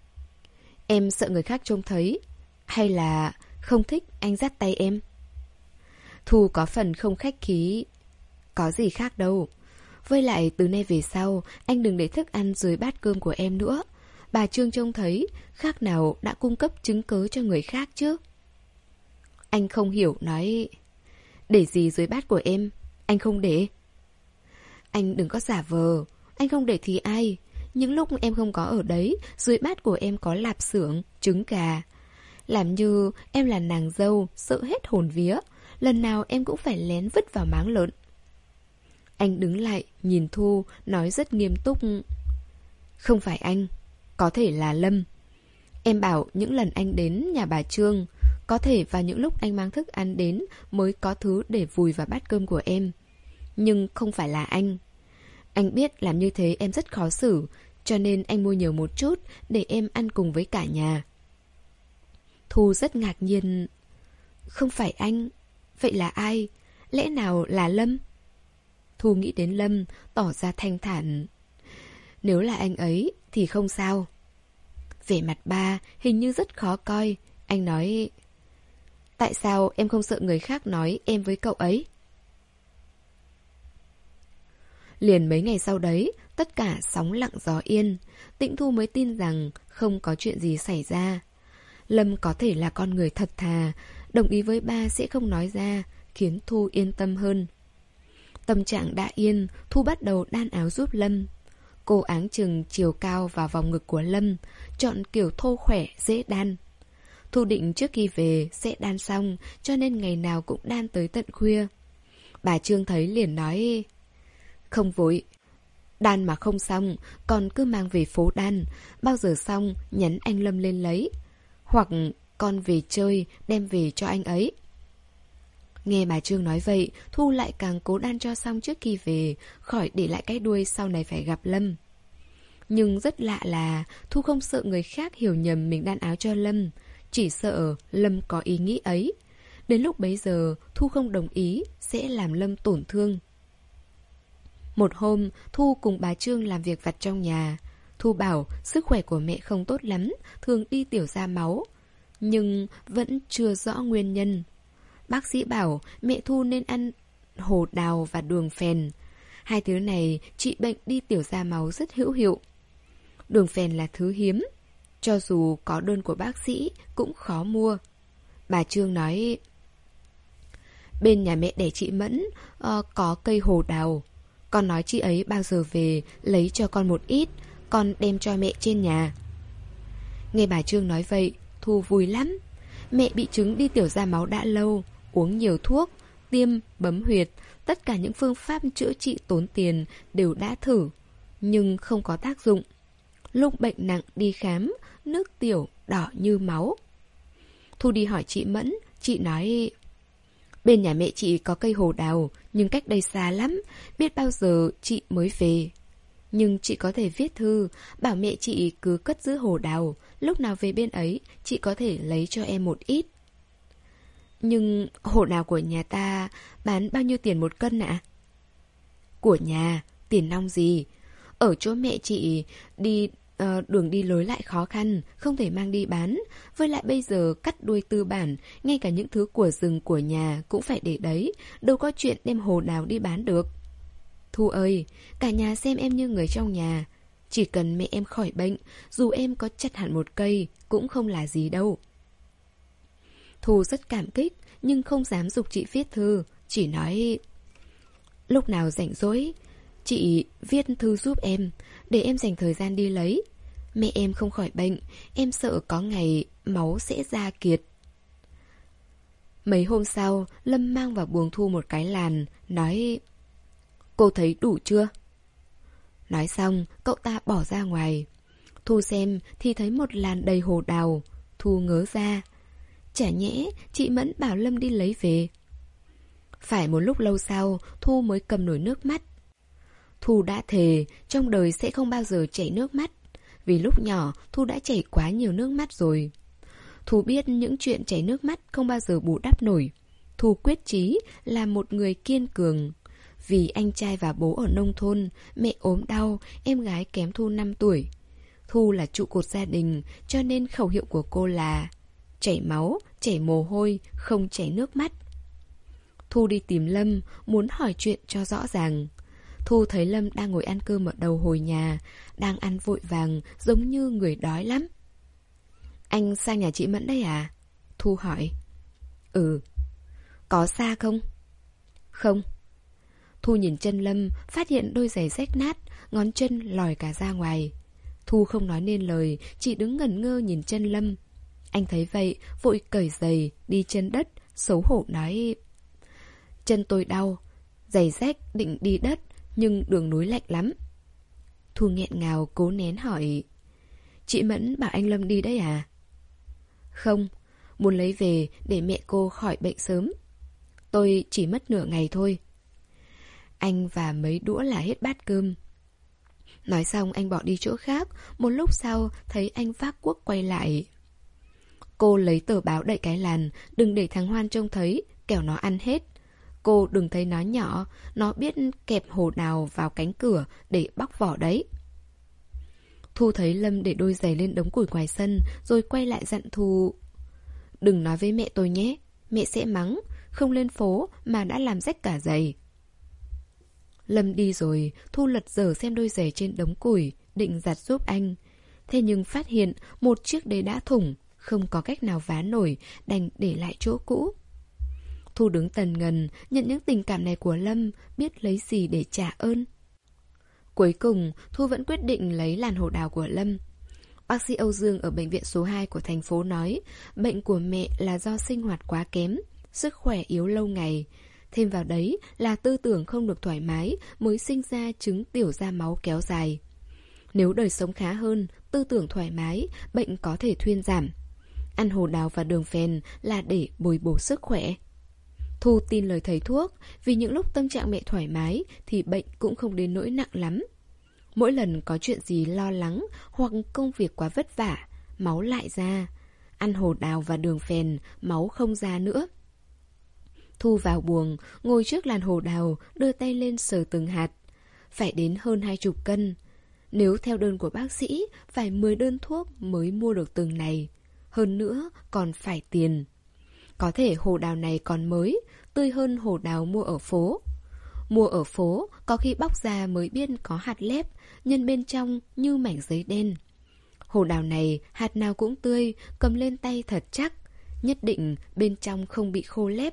Em sợ người khác trông thấy, hay là không thích anh dắt tay em? Thu có phần không khách khí. Có gì khác đâu. Với lại từ nay về sau, anh đừng để thức ăn dưới bát cơm của em nữa. Bà Trương trông thấy, khác nào đã cung cấp chứng cớ cho người khác chứ. Anh không hiểu nói. Để gì dưới bát của em? Anh không để. Anh đừng có giả vờ. Anh không để thì ai? Những lúc em không có ở đấy, dưới bát của em có lạp xưởng, trứng gà. Làm như em là nàng dâu, sợ hết hồn vía. Lần nào em cũng phải lén vứt vào máng lợn. Anh đứng lại, nhìn Thu, nói rất nghiêm túc. Không phải anh, có thể là Lâm. Em bảo những lần anh đến nhà bà Trương, có thể vào những lúc anh mang thức ăn đến mới có thứ để vùi vào bát cơm của em. Nhưng không phải là anh. Anh biết làm như thế em rất khó xử, cho nên anh mua nhiều một chút để em ăn cùng với cả nhà. Thu rất ngạc nhiên. Không phải anh, vậy là ai? Lẽ nào là Lâm? Thu nghĩ đến Lâm, tỏ ra thanh thản. Nếu là anh ấy thì không sao. Vẻ mặt ba hình như rất khó coi. Anh nói. Tại sao em không sợ người khác nói em với cậu ấy? Liền mấy ngày sau đấy, tất cả sóng lặng gió yên. Tĩnh Thu mới tin rằng không có chuyện gì xảy ra. Lâm có thể là con người thật thà, đồng ý với ba sẽ không nói ra, khiến Thu yên tâm hơn. Tâm trạng đã yên, Thu bắt đầu đan áo giúp Lâm. Cô áng chừng chiều cao vào vòng ngực của Lâm, chọn kiểu thô khỏe, dễ đan. Thu định trước khi về sẽ đan xong, cho nên ngày nào cũng đan tới tận khuya. Bà Trương thấy liền nói. Không vội. Đan mà không xong, còn cứ mang về phố đan. Bao giờ xong, nhắn anh Lâm lên lấy. Hoặc con về chơi, đem về cho anh ấy. Nghe bà Trương nói vậy, Thu lại càng cố đan cho xong trước khi về, khỏi để lại cái đuôi sau này phải gặp Lâm. Nhưng rất lạ là Thu không sợ người khác hiểu nhầm mình đan áo cho Lâm, chỉ sợ Lâm có ý nghĩ ấy. Đến lúc bấy giờ Thu không đồng ý sẽ làm Lâm tổn thương. Một hôm Thu cùng bà Trương làm việc vặt trong nhà. Thu bảo sức khỏe của mẹ không tốt lắm, thường đi tiểu ra máu, nhưng vẫn chưa rõ nguyên nhân. Bác sĩ bảo mẹ Thu nên ăn hồ đào và đường phèn. Hai thứ này trị bệnh đi tiểu ra máu rất hữu hiệu. Đường phèn là thứ hiếm, cho dù có đơn của bác sĩ cũng khó mua. Bà Trương nói, bên nhà mẹ đẻ chị Mẫn uh, có cây hồ đào. Con nói chị ấy bao giờ về lấy cho con một ít, con đem cho mẹ trên nhà. Nghe bà Trương nói vậy, Thu vui lắm. Mẹ bị chứng đi tiểu ra máu đã lâu, uống nhiều thuốc, tiêm, bấm huyệt, tất cả những phương pháp chữa trị tốn tiền đều đã thử, nhưng không có tác dụng. Lúc bệnh nặng đi khám, nước tiểu đỏ như máu. Thu đi hỏi chị Mẫn, chị nói, bên nhà mẹ chị có cây hồ đào, nhưng cách đây xa lắm, biết bao giờ chị mới về. Nhưng chị có thể viết thư, bảo mẹ chị cứ cất giữ hồ đào, lúc nào về bên ấy, chị có thể lấy cho em một ít. Nhưng hồ đào của nhà ta bán bao nhiêu tiền một cân ạ? Của nhà, tiền nong gì? Ở chỗ mẹ chị đi uh, đường đi lối lại khó khăn, không thể mang đi bán. Với lại bây giờ cắt đuôi tư bản, ngay cả những thứ của rừng của nhà cũng phải để đấy, đâu có chuyện đem hồ đào đi bán được. Thu ơi, cả nhà xem em như người trong nhà. Chỉ cần mẹ em khỏi bệnh, dù em có chặt hẳn một cây cũng không là gì đâu. Thu rất cảm kích, nhưng không dám giục chị viết thư, chỉ nói, lúc nào rảnh rỗi, chị viết thư giúp em, để em dành thời gian đi lấy. Mẹ em không khỏi bệnh, em sợ có ngày máu sẽ ra kiệt. Mấy hôm sau, Lâm mang vào buồng Thu một cái làn, nói, cô thấy đủ chưa? Nói xong, cậu ta bỏ ra ngoài. Thu xem thì thấy một làn đầy hồ đào. Thu ngớ ra, chả nhẽ chị Mẫn bảo Lâm đi lấy về. Phải một lúc lâu sau, Thu mới cầm nổi nước mắt. Thu đã thề trong đời sẽ không bao giờ chảy nước mắt, vì lúc nhỏ Thu đã chảy quá nhiều nước mắt rồi. Thu biết những chuyện chảy nước mắt không bao giờ bù đắp nổi. Thu quyết chí là một người kiên cường. Vì anh trai và bố ở nông thôn, mẹ ốm đau, em gái kém Thu năm tuổi. Thu là trụ cột gia đình, cho nên khẩu hiệu của cô là chảy máu, chảy mồ hôi, không chảy nước mắt. Thu đi tìm Lâm, muốn hỏi chuyện cho rõ ràng. Thu thấy Lâm đang ngồi ăn cơm ở đầu hồi nhà, đang ăn vội vàng, giống như người đói lắm. Anh sang nhà chị Mẫn đây à? Thu hỏi. Ừ. Có xa không? Không. Thu nhìn chân Lâm, phát hiện đôi giày rách nát, ngón chân lòi cả ra ngoài. Thu không nói nên lời, chỉ đứng ngẩn ngơ nhìn chân Lâm. Anh thấy vậy, vội cởi giày, đi chân đất, xấu hổ nói, chân tôi đau, giày rách định đi đất, nhưng đường núi lạnh lắm. Thu nghẹn ngào cố nén hỏi, chị Mẫn bảo anh Lâm đi đấy à? Không, muốn lấy về để mẹ cô khỏi bệnh sớm. Tôi chỉ mất nửa ngày thôi. Anh và mấy đũa là hết bát cơm. Nói xong anh bỏ đi chỗ khác. Một lúc sau thấy anh vác cuốc quay lại. Cô lấy tờ báo đậy cái làn, đừng để thằng Hoan trông thấy, kẻo nó ăn hết. Cô đừng thấy nó nhỏ, nó biết kẹp hồ đào vào cánh cửa để bóc vỏ đấy. Thu thấy Lâm để đôi giày lên đống củi ngoài sân, rồi quay lại dặn Thu, đừng nói với mẹ tôi nhé, mẹ sẽ mắng, không lên phố mà đã làm rách cả giày. Lâm đi rồi, Thu lật dở xem đôi giày trên đống củi, định giặt giúp anh. Thế nhưng phát hiện một chiếc đấy đã thủng, không có cách nào vá nổi, đành để lại chỗ cũ. Thu đứng tần ngần, nhận những tình cảm này của Lâm, biết lấy gì để trả ơn. Cuối cùng, Thu vẫn quyết định lấy làn hồ đào của Lâm. Bác sĩ Âu Dương ở bệnh viện số hai của thành phố nói, bệnh của mẹ là do sinh hoạt quá kém, sức khỏe yếu lâu ngày. Thêm vào đấy là tư tưởng không được thoải mái mới sinh ra chứng tiểu ra máu kéo dài. Nếu đời sống khá hơn, tư tưởng thoải mái, bệnh có thể thuyên giảm. Ăn hồ đào và đường phèn là để bồi bổ sức khỏe. Thu tin lời thầy thuốc, vì những lúc tâm trạng mẹ thoải mái thì bệnh cũng không đến nỗi nặng lắm. Mỗi lần có chuyện gì lo lắng hoặc công việc quá vất vả, máu lại ra. Ăn hồ đào và đường phèn, máu không ra nữa. Thu vào buồng, ngồi trước làn hồ đào, đưa tay lên sờ từng hạt. Phải đến hơn hai chục cân. Nếu theo đơn của bác sĩ, phải mười đơn thuốc mới mua được từng này. Hơn nữa, còn phải tiền. Có thể hồ đào này còn mới, tươi hơn hồ đào mua ở phố. Mua ở phố, có khi bóc ra mới biết có hạt lép, nhân bên trong như mảnh giấy đen. Hồ đào này, hạt nào cũng tươi, cầm lên tay thật chắc. Nhất định bên trong không bị khô lép.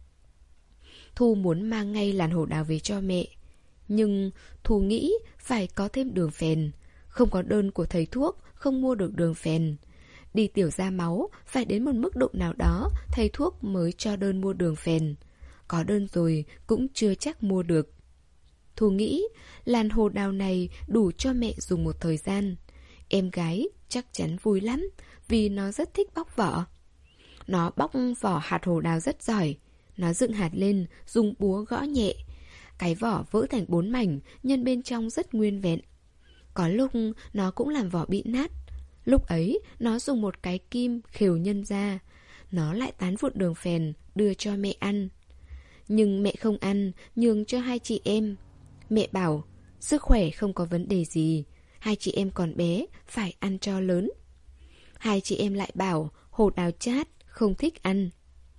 Thu muốn mang ngay làn hồ đào về cho mẹ. Nhưng Thu nghĩ phải có thêm đường phèn. Không có đơn của thầy thuốc, không mua được đường phèn. Đi tiểu ra máu, phải đến một mức độ nào đó, thầy thuốc mới cho đơn mua đường phèn. Có đơn rồi cũng chưa chắc mua được. Thu nghĩ làn hồ đào này đủ cho mẹ dùng một thời gian. Em gái chắc chắn vui lắm, vì nó rất thích bóc vỏ. Nó bóc vỏ hạt hồ đào rất giỏi. Nó dựng hạt lên, dùng búa gõ nhẹ. Cái vỏ vỡ thành bốn mảnh, nhân bên trong rất nguyên vẹn. Có lúc nó cũng làm vỏ bị nát. Lúc ấy, nó dùng một cái kim khều nhân ra. Nó lại tán vụn đường phèn, đưa cho mẹ ăn. Nhưng mẹ không ăn, nhường cho hai chị em. Mẹ bảo, sức khỏe không có vấn đề gì. Hai chị em còn bé, phải ăn cho lớn. Hai chị em lại bảo, hồ đào chát, không thích ăn.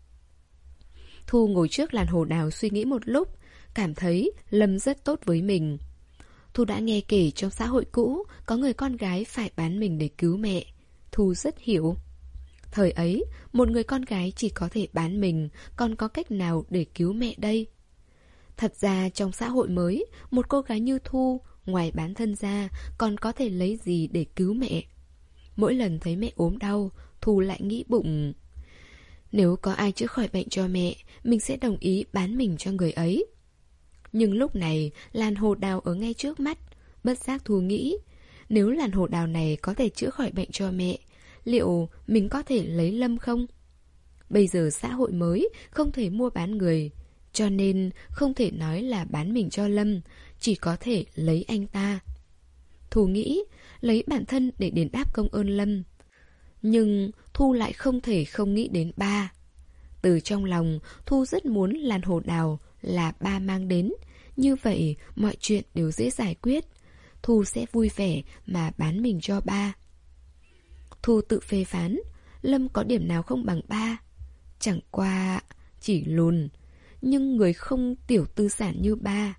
Thu ngồi trước làn hồ đào suy nghĩ một lúc, cảm thấy Lâm rất tốt với mình. Thu đã nghe kể trong xã hội cũ có người con gái phải bán mình để cứu mẹ. Thu rất hiểu. Thời ấy, một người con gái chỉ có thể bán mình, còn có cách nào để cứu mẹ đây? Thật ra trong xã hội mới, một cô gái như Thu, ngoài bán thân ra, còn có thể lấy gì để cứu mẹ? Mỗi lần thấy mẹ ốm đau, Thu lại nghĩ bụng, nếu có ai chữa khỏi bệnh cho mẹ, mình sẽ đồng ý bán mình cho người ấy. Nhưng lúc này, làn hồ đào ở ngay trước mắt. Bất giác Thu nghĩ, nếu làn hồ đào này có thể chữa khỏi bệnh cho mẹ, liệu mình có thể lấy Lâm không? Bây giờ xã hội mới, không thể mua bán người, cho nên không thể nói là bán mình cho Lâm, chỉ có thể lấy anh ta. Thu nghĩ, lấy bản thân để đền đáp công ơn Lâm. Nhưng Thu lại không thể không nghĩ đến ba. Từ trong lòng, Thu rất muốn làn hồ đào là ba mang đến. Như vậy, mọi chuyện đều dễ giải quyết. Thu sẽ vui vẻ mà bán mình cho ba. Thu tự phê phán, Lâm có điểm nào không bằng ba. Chẳng qua chỉ lùn, nhưng người không tiểu tư sản như ba.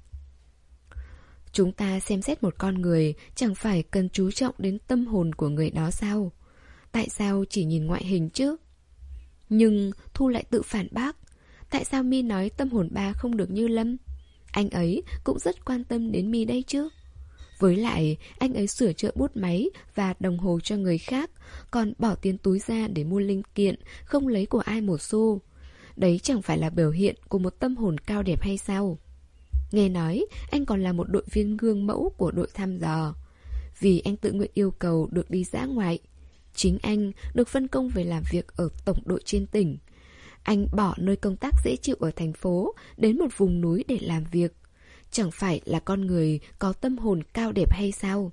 Chúng ta xem xét một con người, chẳng phải cần chú trọng đến tâm hồn của người đó sao? Tại sao chỉ nhìn ngoại hình chứ? Nhưng Thu lại tự phản bác. Tại sao Mi nói tâm hồn ba không được như Lâm? Anh ấy cũng rất quan tâm đến Mi đây chứ. Với lại, anh ấy sửa chữa bút máy và đồng hồ cho người khác, còn bỏ tiền túi ra để mua linh kiện, không lấy của ai một xu. Đấy chẳng phải là biểu hiện của một tâm hồn cao đẹp hay sao? Nghe nói, anh còn là một đội viên gương mẫu của đội thăm dò. Vì anh tự nguyện yêu cầu được đi dã ngoại. Chính anh được phân công về làm việc ở tổng đội trên tỉnh. Anh bỏ nơi công tác dễ chịu ở thành phố, đến một vùng núi để làm việc. Chẳng phải là con người có tâm hồn cao đẹp hay sao?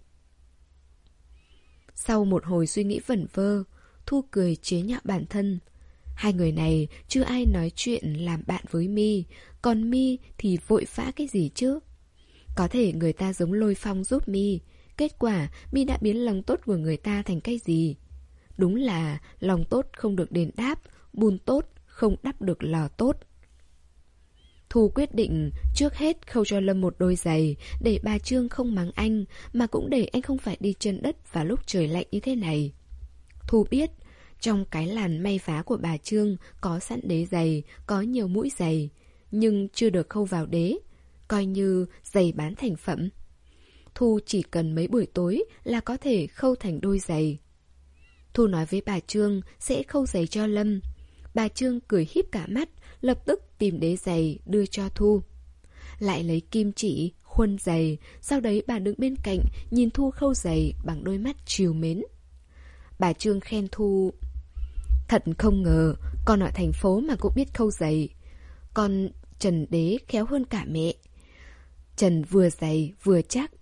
Sau một hồi suy nghĩ vẩn vơ, Thu cười chế nhạo bản thân. Hai người này chưa ai nói chuyện làm bạn với Mi, còn Mi thì vội vã cái gì chứ? Có thể người ta giống Lôi Phong giúp Mi, kết quả Mi đã biến lòng tốt của người ta thành cái gì? Đúng là lòng tốt không được đền đáp, bùn tốt không đắp được lò tốt. Thu quyết định trước hết khâu cho Lâm một đôi giày, để bà Trương không mắng anh, mà cũng để anh không phải đi chân đất vào lúc trời lạnh như thế này. Thu biết, trong cái làn may vá của bà Trương có sẵn đế giày, có nhiều mũi giày, nhưng chưa được khâu vào đế, coi như giày bán thành phẩm. Thu chỉ cần mấy buổi tối là có thể khâu thành đôi giày. Thu nói với bà Trương sẽ khâu giày cho Lâm. Bà Trương cười híp cả mắt, lập tức tìm đế giày đưa cho Thu. Lại lấy kim chỉ, khuôn giày, sau đấy bà đứng bên cạnh nhìn Thu khâu giày bằng đôi mắt trìu mến. Bà Trương khen Thu, thật không ngờ, con ở thành phố mà cũng biết khâu giày. Con Trần đế khéo hơn cả mẹ. Trần vừa dày vừa chắc.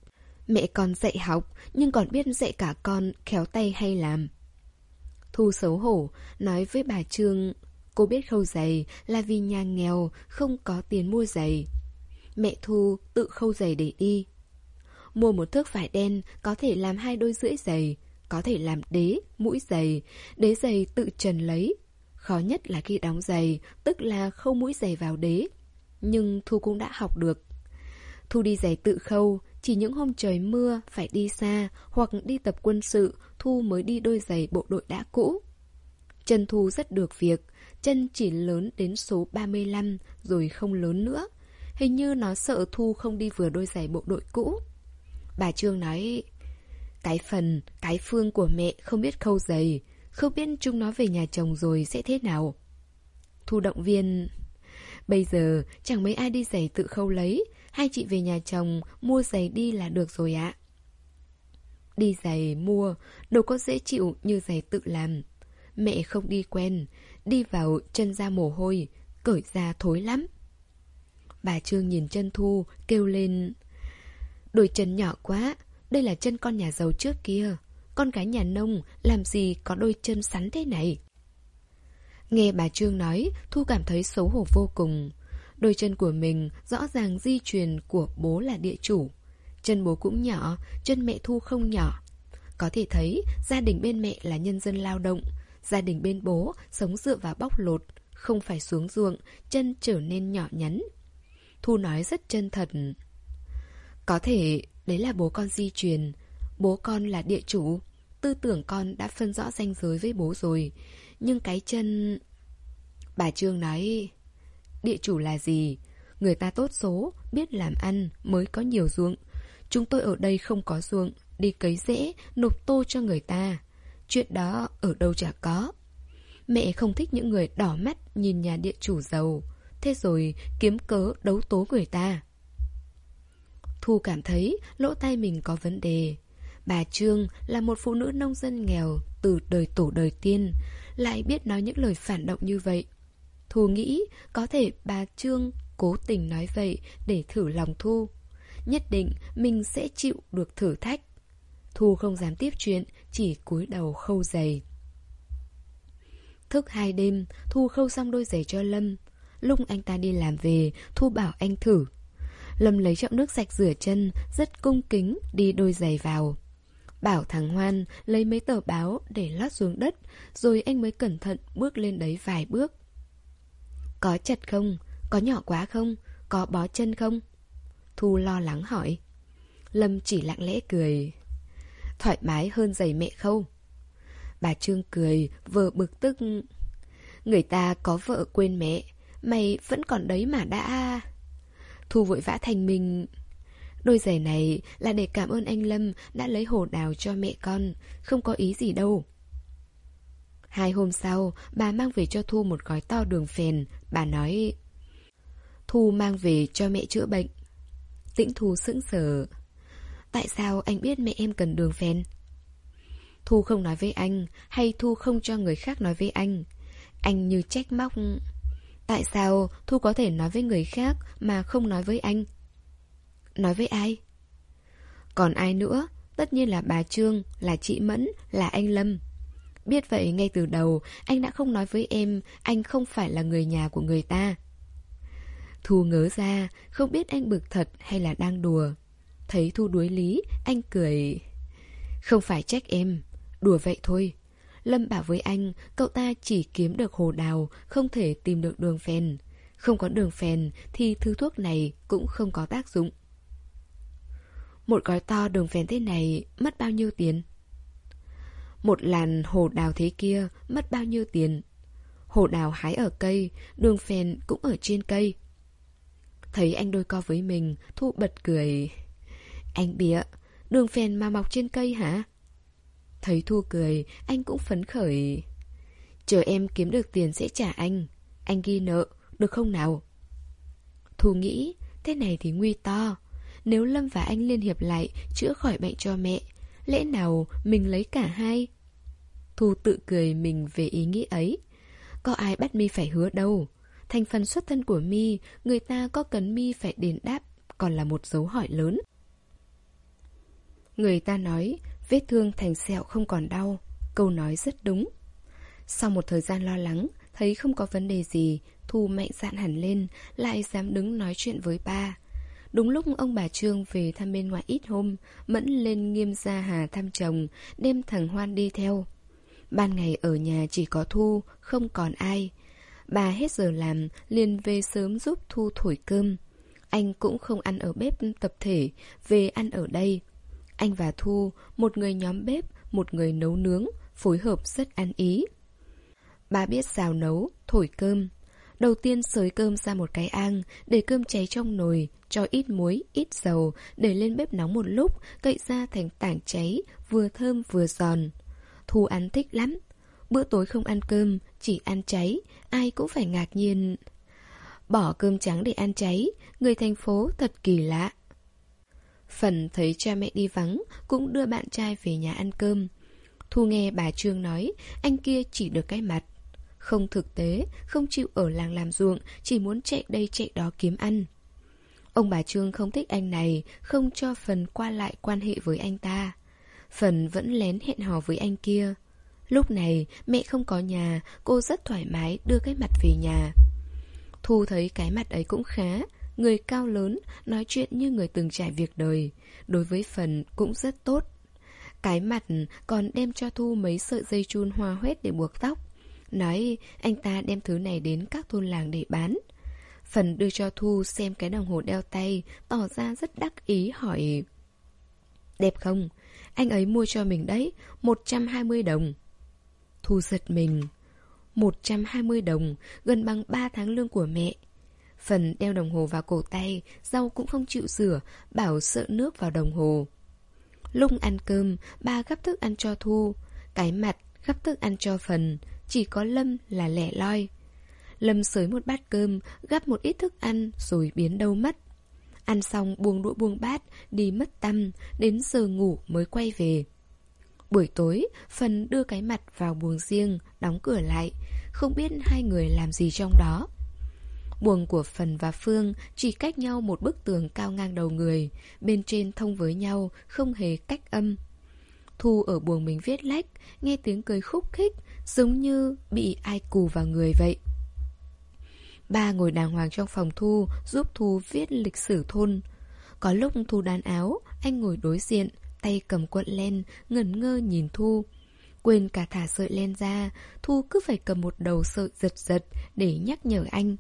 Mẹ con dạy học, nhưng còn biết dạy cả con khéo tay hay làm. Thu xấu hổ, nói với bà Trương, cô biết khâu giày là vì nhà nghèo, không có tiền mua giày. Mẹ Thu tự khâu giày để đi. Mua một thước vải đen có thể làm hai đôi rưỡi giày, có thể làm đế, mũi giày, đế giày tự trần lấy. Khó nhất là khi đóng giày, tức là khâu mũi giày vào đế. Nhưng Thu cũng đã học được. Thu đi giày tự khâu, chỉ những hôm trời mưa phải đi xa hoặc đi tập quân sự, Thu mới đi đôi giày bộ đội đã cũ. Chân Thu rất được việc, chân chỉ lớn đến số ba mươi lăm rồi không lớn nữa. Hình như nó sợ Thu không đi vừa đôi giày bộ đội cũ. Bà Trương nói, cái phần, cái phương của mẹ không biết khâu giày, không biết chúng nó về nhà chồng rồi sẽ thế nào. Thu động viên, bây giờ chẳng mấy ai đi giày tự khâu lấy, hai chị về nhà chồng mua giày đi là được rồi ạ. Đi giày mua, đâu có dễ chịu như giày tự làm. Mẹ không đi quen, đi vào chân ra mồ hôi, cởi ra thối lắm. Bà Trương nhìn chân Thu, kêu lên, đôi chân nhỏ quá, đây là chân con nhà giàu trước kia. Con gái nhà nông làm gì có đôi chân sắn thế này. Nghe bà Trương nói, Thu cảm thấy xấu hổ vô cùng. Đôi chân của mình rõ ràng di truyền của bố là địa chủ. Chân bố cũng nhỏ, chân mẹ Thu không nhỏ. Có thể thấy gia đình bên mẹ là nhân dân lao động, gia đình bên bố sống dựa vào bóc lột, không phải xuống ruộng, chân trở nên nhỏ nhắn. Thu nói rất chân thật. Có thể đấy là bố con di truyền, bố con là địa chủ, tư tưởng con đã phân rõ ranh giới với bố rồi. Nhưng cái chân... Bà Trương nói, địa chủ là gì? Người ta tốt số, biết làm ăn mới có nhiều ruộng. Chúng tôi ở đây không có ruộng, đi cấy rễ, nộp tô cho người ta. Chuyện đó ở đâu chả có. Mẹ không thích những người đỏ mắt nhìn nhà địa chủ giàu, thế rồi kiếm cớ đấu tố người ta. Thu cảm thấy lỗ tai mình có vấn đề. Bà Trương là một phụ nữ nông dân nghèo từ đời tổ đời tiên, lại biết nói những lời phản động như vậy. Thu nghĩ có thể bà Trương cố tình nói vậy để thử lòng Thu. Nhất định mình sẽ chịu được thử thách. Thu không dám tiếp chuyện, chỉ cúi đầu khâu giày. Thức hai đêm, Thu khâu xong đôi giày cho Lâm. Lúc anh ta đi làm về, Thu bảo anh thử. Lâm lấy chậu nước sạch rửa chân, rất cung kính đi đôi giày vào. Bảo thằng Hoan lấy mấy tờ báo để lót xuống đất, rồi anh mới cẩn thận bước lên đấy vài bước. Có chật không? Có nhỏ quá không? Có bó chân không? Thu lo lắng hỏi. Lâm chỉ lặng lẽ cười. Thoải mái hơn giày mẹ khâu. Bà Trương cười, vừa bực tức. Người ta có vợ quên mẹ, mày vẫn còn đấy mà đã... Thu vội vã thành mình. Đôi giày này là để cảm ơn anh Lâm đã lấy hồ đào cho mẹ con, không có ý gì đâu. Hai hôm sau, bà mang về cho Thu một gói to đường phèn. Bà nói, Thu mang về cho mẹ chữa bệnh. Tĩnh Thu sững sờ. Tại sao anh biết mẹ em cần đường phèn? Thu không nói với anh, hay Thu không cho người khác nói với anh? Anh như trách móc. Tại sao Thu có thể nói với người khác mà không nói với anh? Nói với ai? Còn ai nữa? Tất nhiên là bà Trương, là chị Mẫn, là anh Lâm. Biết vậy ngay từ đầu, anh đã không nói với em anh không phải là người nhà của người ta. Thu ngớ ra, không biết anh bực thật hay là đang đùa. Thấy Thu đuối lý, anh cười. Không phải trách em, đùa vậy thôi. Lâm bảo với anh, cậu ta chỉ kiếm được hồ đào, không thể tìm được đường phèn. Không có đường phèn thì thứ thuốc này cũng không có tác dụng. Một gói to đường phèn thế này mất bao nhiêu tiền? Một làn hồ đào thế kia mất bao nhiêu tiền? Hồ đào hái ở cây, đường phèn cũng ở trên cây. Thấy anh đôi co với mình, Thu bật cười. Anh bịa, đường phèn mà mọc trên cây hả? Thấy Thu cười, anh cũng phấn khởi. Chờ em kiếm được tiền sẽ trả anh. Anh ghi nợ, được không nào? Thu nghĩ, thế này thì nguy to. Nếu Lâm và anh liên hiệp lại chữa khỏi bệnh cho mẹ, lẽ nào mình lấy cả hai? Thu tự cười mình về ý nghĩ ấy. Có ai bắt mi phải hứa đâu. Thành phần xuất thân của mi, người ta có cần mi phải đền đáp, còn là một dấu hỏi lớn. Người ta nói vết thương thành sẹo không còn đau. Câu nói rất đúng. Sau một thời gian lo lắng, thấy không có vấn đề gì, Thu mạnh dạn hẳn lên, lại dám đứng nói chuyện với ba. Đúng lúc ông bà Trương về thăm bên ngoài ít hôm, Mẫn lên Nghiêm Gia Hà thăm chồng, đem thằng Hoan đi theo. Ban ngày ở nhà chỉ có Thu, không còn ai. Bà hết giờ làm, liền về sớm giúp Thu thổi cơm. Anh cũng không ăn ở bếp tập thể, về ăn ở đây. Anh và Thu, một người nhóm bếp, một người nấu nướng, phối hợp rất ăn ý. Bà biết xào nấu, thổi cơm. Đầu tiên xới cơm ra một cái ang, để cơm cháy trong nồi, cho ít muối, ít dầu, để lên bếp nóng một lúc, cậy ra thành tảng cháy, vừa thơm vừa giòn. Thu ăn thích lắm. Bữa tối không ăn cơm, chỉ ăn cháy, ai cũng phải ngạc nhiên. Bỏ cơm trắng để ăn cháy, người thành phố thật kỳ lạ. Phần thấy cha mẹ đi vắng, cũng đưa bạn trai về nhà ăn cơm. Thu nghe bà Trương nói, anh kia chỉ được cái mặt. Không thực tế, không chịu ở làng làm ruộng, chỉ muốn chạy đây chạy đó kiếm ăn. Ông bà Trương không thích anh này, không cho Phần qua lại quan hệ với anh ta. Phần vẫn lén hẹn hò với anh kia. Lúc này, mẹ không có nhà, cô rất thoải mái đưa cái mặt về nhà. Thu thấy cái mặt ấy cũng khá, người cao lớn, nói chuyện như người từng trải việc đời. Đối với Phần cũng rất tốt. Cái mặt còn đem cho Thu mấy sợi dây chun hoa huét để buộc tóc. Nói anh ta đem thứ này đến các thôn làng để bán. Phần đưa cho Thu xem cái đồng hồ đeo tay, tỏ ra rất đắc ý hỏi: đẹp không? Anh ấy mua cho mình đấy, một trăm hai mươi đồng. Thu giật mình. Một trăm hai mươi đồng, gần bằng ba tháng lương của mẹ. Phần đeo đồng hồ vào cổ tay, rau cũng không chịu rửa, bảo sợ nước vào đồng hồ. Lúc ăn cơm, ba gắp thức ăn cho Thu, cái mặt gắp thức ăn cho Phần, chỉ có Lâm là lẻ loi. Lâm xới một bát cơm, gắp một ít thức ăn rồi biến đâu mất. Ăn xong buông đũa buông bát, đi mất tăm, đến giờ ngủ mới quay về. Buổi tối, Phần đưa cái mặt vào buồng riêng, đóng cửa lại, không biết hai người làm gì trong đó. Buồng của Phần và Phương chỉ cách nhau một bức tường cao ngang đầu người, bên trên thông với nhau, không hề cách âm. Thu ở buồng mình viết lách, nghe tiếng cười khúc khích, giống như bị ai cù vào người vậy. Ba ngồi đàng hoàng trong phòng Thu, giúp Thu viết lịch sử thôn. Có lúc Thu đan áo, anh ngồi đối diện, tay cầm cuộn len, ngẩn ngơ nhìn Thu. Quên cả thả sợi len ra, Thu cứ phải cầm một đầu sợi giật giật để nhắc nhở anh.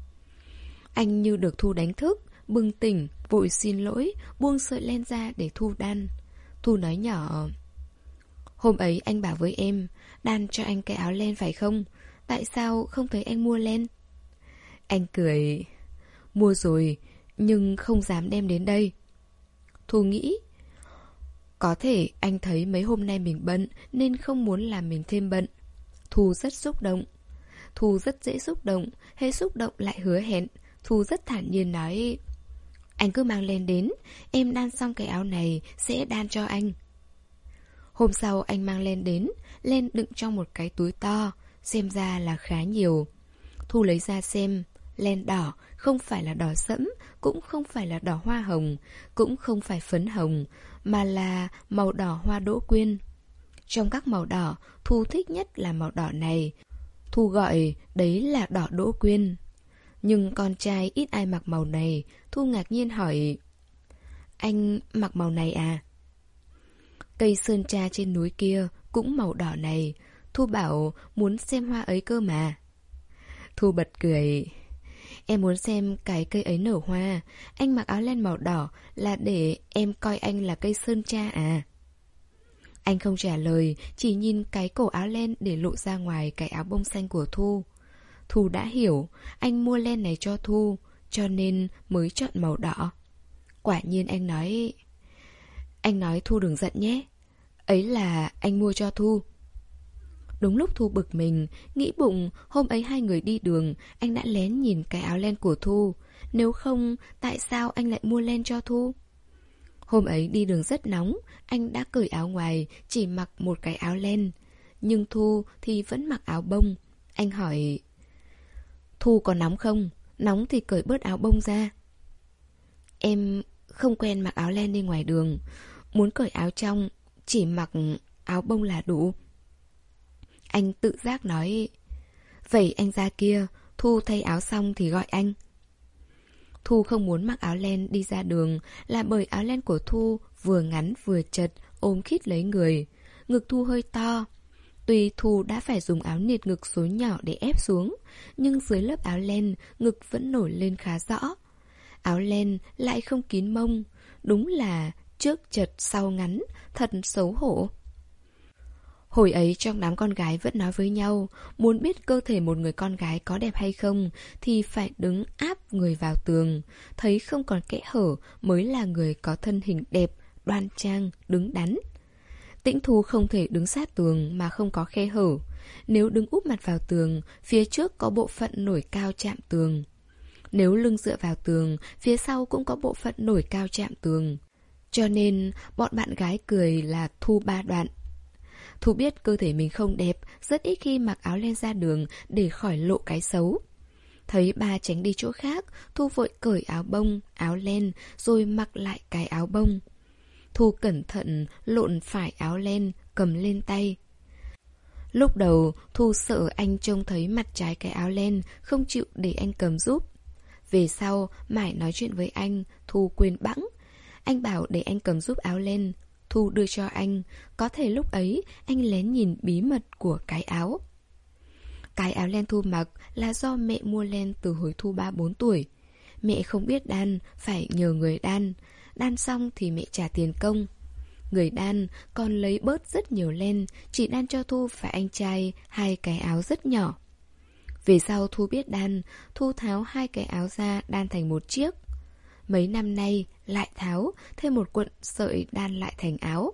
Anh như được Thu đánh thức, bừng tỉnh, vội xin lỗi, buông sợi len ra để Thu đan. Thu nói nhỏ: hôm ấy anh bảo với em, đan cho anh cái áo len phải không? Tại sao không thấy anh mua len? Anh cười: mua rồi, nhưng không dám đem đến đây. Thu nghĩ, có thể anh thấy mấy hôm nay mình bận nên không muốn làm mình thêm bận. Thu rất xúc động. Thu rất dễ xúc động, hễ xúc động lại hứa hẹn. Thu rất thản nhiên nói: anh cứ mang len đến, em đan xong cái áo này sẽ đan cho anh. Hôm sau anh mang len đến, len đựng trong một cái túi to, xem ra là khá nhiều. Thu lấy ra xem, len đỏ, không phải là đỏ sẫm, cũng không phải là đỏ hoa hồng, cũng không phải phấn hồng, mà là màu đỏ hoa đỗ quyên. Trong các màu đỏ, Thu thích nhất là màu đỏ này. Thu gọi đấy là đỏ đỗ quyên. Nhưng con trai ít ai mặc màu này. Thu ngạc nhiên hỏi: anh mặc màu này à? Cây sơn tra trên núi kia cũng màu đỏ này. Thu bảo muốn xem hoa ấy cơ mà. Thu bật cười: em muốn xem cái cây ấy nở hoa. Anh mặc áo len màu đỏ là để em coi anh là cây sơn tra à? Anh không trả lời, chỉ nhìn cái cổ áo len để lộ ra ngoài cái áo bông xanh của Thu. Thu đã hiểu, anh mua len này cho Thu, cho nên mới chọn màu đỏ. Quả nhiên anh nói: anh nói Thu đừng giận nhé, ấy là anh mua cho Thu. Đúng lúc Thu bực mình, nghĩ bụng hôm ấy hai người đi đường, anh đã lén nhìn cái áo len của Thu. Nếu không, tại sao anh lại mua len cho Thu? Hôm ấy đi đường rất nóng, anh đã cởi áo ngoài, chỉ mặc một cái áo len. Nhưng Thu thì vẫn mặc áo bông. Anh hỏi: Thu có nóng không? Nóng thì cởi bớt áo bông ra. Em không quen mặc áo len đi ngoài đường. muốn cởi áo trong, chỉ mặc áo bông là đủ. Anh tự giác nói, vậy anh ra kia, Thu thay áo xong thì gọi anh. Thu không muốn mặc áo len đi ra đường là bởi áo len của Thu vừa ngắn vừa chật, ôm khít lấy người. Ngực Thu hơi to. Tuy Thu đã phải dùng áo niệt ngực số nhỏ để ép xuống, nhưng dưới lớp áo len, ngực vẫn nổi lên khá rõ. Áo len lại không kín mông, đúng là trước chật sau ngắn, thật xấu hổ. Hồi ấy trong đám con gái vẫn nói với nhau, muốn biết cơ thể một người con gái có đẹp hay không thì phải đứng áp người vào tường, thấy không còn kẽ hở mới là người có thân hình đẹp, đoan trang, đứng đắn. Tĩnh Thu không thể đứng sát tường mà không có khe hở. Nếu đứng úp mặt vào tường, phía trước có bộ phận nổi cao chạm tường. Nếu lưng dựa vào tường, phía sau cũng có bộ phận nổi cao chạm tường. Cho nên bọn bạn gái cười là Thu ba đoạn. Thu biết cơ thể mình không đẹp, rất ít khi mặc áo len ra đường để khỏi lộ cái xấu. Thấy ba tránh đi chỗ khác, Thu vội cởi áo bông, áo len rồi mặc lại cái áo bông. Thu cẩn thận lộn phải áo len, cầm lên tay. Lúc đầu Thu sợ anh trông thấy mặt trái cái áo len, không chịu để anh cầm giúp. Về sau mãi nói chuyện với anh, Thu quên bẵng. Anh bảo để anh cầm giúp áo len, Thu đưa cho anh. Có thể lúc ấy anh lén nhìn bí mật của cái áo. Cái áo len Thu mặc là do mẹ mua len từ hồi Thu ba bốn tuổi. Mẹ không biết đan, phải nhờ người đan. Đan xong thì mẹ trả tiền công. Người đan còn lấy bớt rất nhiều len, chỉ đan cho Thu và anh trai hai cái áo rất nhỏ. Về sau Thu biết đan, Thu tháo hai cái áo ra đan thành một chiếc. Mấy năm nay lại tháo, thêm một cuộn sợi đan lại thành áo.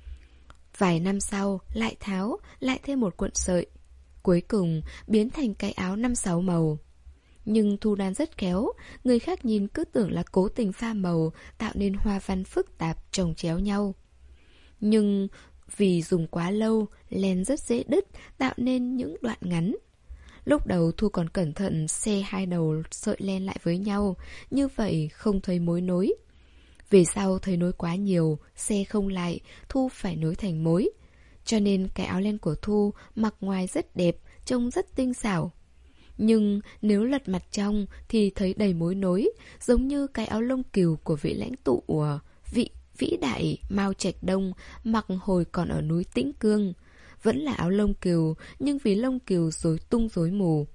Vài năm sau lại tháo, lại thêm một cuộn sợi. Cuối cùng biến thành cái áo năm sáu màu. Nhưng Thu đan rất khéo, người khác nhìn cứ tưởng là cố tình pha màu, tạo nên hoa văn phức tạp chồng chéo nhau. Nhưng vì dùng quá lâu, len rất dễ đứt, tạo nên những đoạn ngắn. Lúc đầu Thu còn cẩn thận xe hai đầu sợi len lại với nhau, như vậy không thấy mối nối. Về sau thấy nối quá nhiều, xe không lại, Thu phải nối thành mối. Cho nên cái áo len của Thu mặc ngoài rất đẹp, trông rất tinh xảo. Nhưng nếu lật mặt trong thì thấy đầy mối nối, giống như cái áo lông cừu của vị lãnh tụ của vị vĩ đại Mao Trạch Đông mặc hồi còn ở núi Tĩnh Cương. Vẫn là áo lông cừu, nhưng vì lông cừu rối tung rối mù.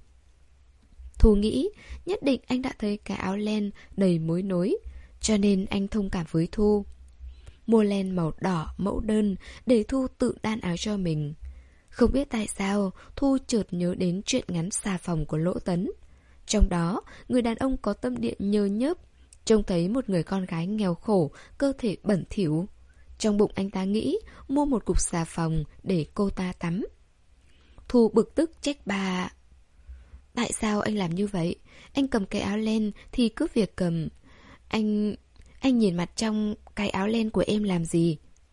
Thu nghĩ nhất định anh đã thấy cái áo len đầy mối nối, cho nên anh thông cảm với Thu. Mua len màu đỏ mẫu đơn để Thu tự đan áo cho mình. Không biết tại sao Thu chợt nhớ đến chuyện ngắn xà phòng của Lỗ Tấn. Trong đó, người đàn ông có tâm địa nhơ nhớp, trông thấy một người con gái nghèo khổ, cơ thể bẩn thỉu. Trong bụng anh ta nghĩ mua một cục xà phòng để cô ta tắm. Thu bực tức trách bà. Tại sao anh làm như vậy? Anh cầm cái áo len thì cứ việc cầm. Anh... anh nhìn mặt trong cái áo len của em làm gì?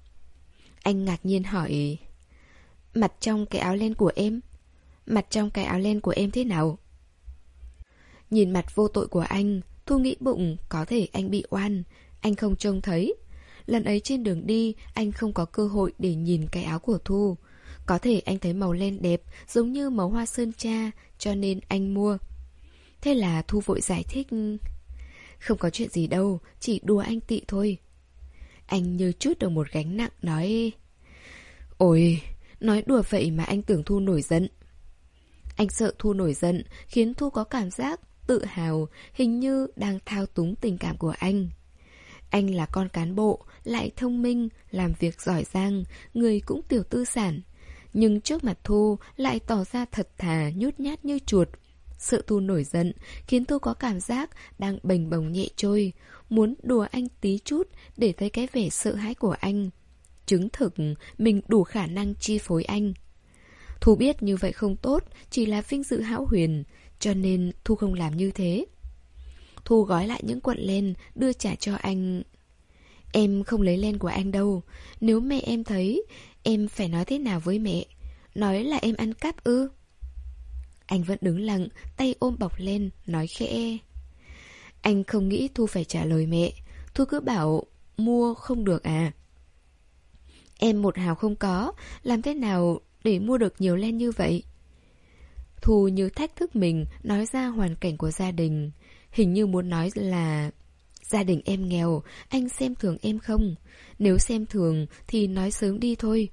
Anh ngạc nhiên hỏi. Mặt trong cái áo len của em? Mặt trong cái áo len của em thế nào? Nhìn mặt vô tội của anh, Thu nghĩ bụng có thể anh bị oan. Anh không trông thấy. Lần ấy trên đường đi, anh không có cơ hội để nhìn cái áo của Thu. Có thể anh thấy màu len đẹp, giống như màu hoa sơn tra, cho nên anh mua. Thế là Thu vội giải thích. Không có chuyện gì đâu, chỉ đùa anh tị thôi. Anh như trút được một gánh nặng nói. Ôi, nói đùa vậy mà anh tưởng Thu nổi giận. Anh sợ Thu nổi giận, khiến Thu có cảm giác tự hào, hình như đang thao túng tình cảm của anh. Anh là con cán bộ, lại thông minh, làm việc giỏi giang, người cũng tiểu tư sản. Nhưng trước mặt Thu lại tỏ ra thật thà, nhút nhát như chuột. Sợ Thu nổi giận, khiến Thu có cảm giác đang bềnh bồng nhẹ trôi, muốn đùa anh tí chút để thấy cái vẻ sợ hãi của anh. Chứng thực mình đủ khả năng chi phối anh. Thu biết như vậy không tốt, chỉ là vinh dự hão huyền, cho nên Thu không làm như thế. Thu gói lại những cuộn len, đưa trả cho anh. Em không lấy len của anh đâu. Nếu mẹ em thấy, em phải nói thế nào với mẹ? Nói là em ăn cắp ư? Anh vẫn đứng lặng, tay ôm bọc len, nói khẽ. Anh không nghĩ Thu phải trả lời mẹ. Thu cứ bảo mua không được à? Em một hào không có, làm thế nào để mua được nhiều len như vậy? Thu như thách thức mình nói ra hoàn cảnh của gia đình. Hình như muốn nói là gia đình em nghèo, anh xem thường em không? Nếu xem thường thì nói sớm đi thôi.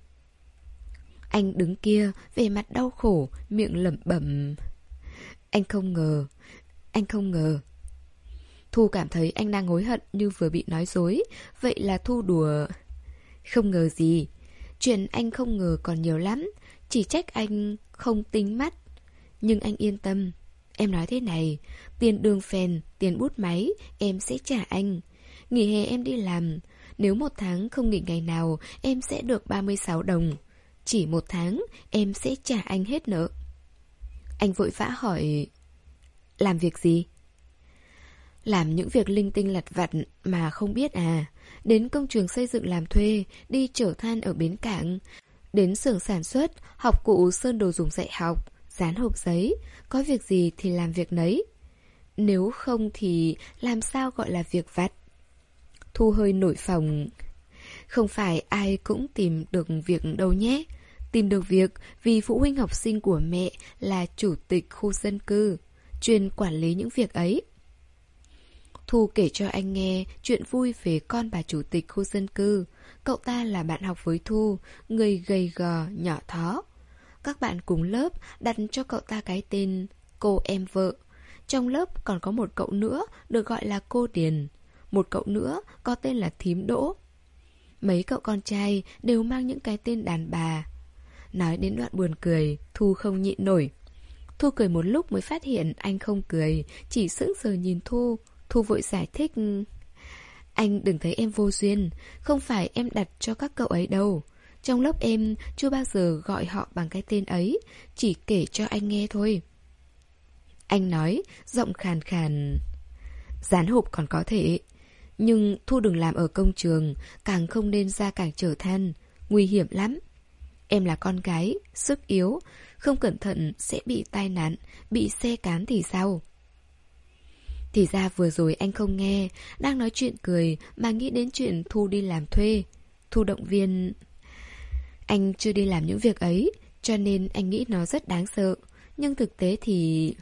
Anh đứng kia, vẻ mặt đau khổ, miệng lẩm bẩm. Anh không ngờ, anh không ngờ. Thu cảm thấy anh đang hối hận như vừa bị nói dối. Vậy là Thu đùa. Không ngờ gì? Chuyện anh không ngờ còn nhiều lắm. Chỉ trách anh không tính mắt. Nhưng anh yên tâm. Em nói thế này, tiền đường phèn, tiền bút máy em sẽ trả anh. Nghỉ hè em đi làm, nếu một tháng không nghỉ ngày nào em sẽ được ba mươi sáu đồng. Chỉ một tháng em sẽ trả anh hết nợ. Anh vội vã hỏi, làm việc gì? Làm những việc linh tinh lặt vặt mà không biết à? Đến công trường xây dựng làm thuê, đi chở than ở bến cảng, đến xưởng sản xuất, học cụ sơn đồ dùng dạy học, dán hộp giấy, có việc gì thì làm việc nấy. Nếu không thì làm sao gọi là việc vặt? Thu hơi nổi phồng. Không phải ai cũng tìm được việc đâu nhé. Tìm được việc vì phụ huynh học sinh của mẹ là chủ tịch khu dân cư, chuyên quản lý những việc ấy. Thu kể cho anh nghe chuyện vui về con bà chủ tịch khu dân cư. Cậu ta là bạn học với Thu, người gầy gò, nhỏ thó. Các bạn cùng lớp đặt cho cậu ta cái tên cô em vợ. Trong lớp còn có một cậu nữa được gọi là cô Điền. Một cậu nữa có tên là thím Đỗ. Mấy cậu con trai đều mang những cái tên đàn bà. Nói đến đoạn buồn cười, Thu không nhịn nổi. Thu cười một lúc mới phát hiện anh không cười, chỉ sững sờ nhìn Thu. Thu vội giải thích. Anh đừng thấy em vô duyên, không phải em đặt cho các cậu ấy đâu. Trong lớp em chưa bao giờ gọi họ bằng cái tên ấy, chỉ kể cho anh nghe thôi. Anh nói, giọng khàn khàn. Dán hộp còn có thể, nhưng Thu đừng làm ở công trường, càng không nên ra cảng chở than, nguy hiểm lắm. Em là con gái, sức yếu, không cẩn thận sẽ bị tai nạn, bị xe cán thì sao? Thì ra vừa rồi anh không nghe, đang nói chuyện cười mà nghĩ đến chuyện Thu đi làm thuê. Thu động viên. Anh chưa đi làm những việc ấy, cho nên anh nghĩ nó rất đáng sợ. Nhưng thực tế thì...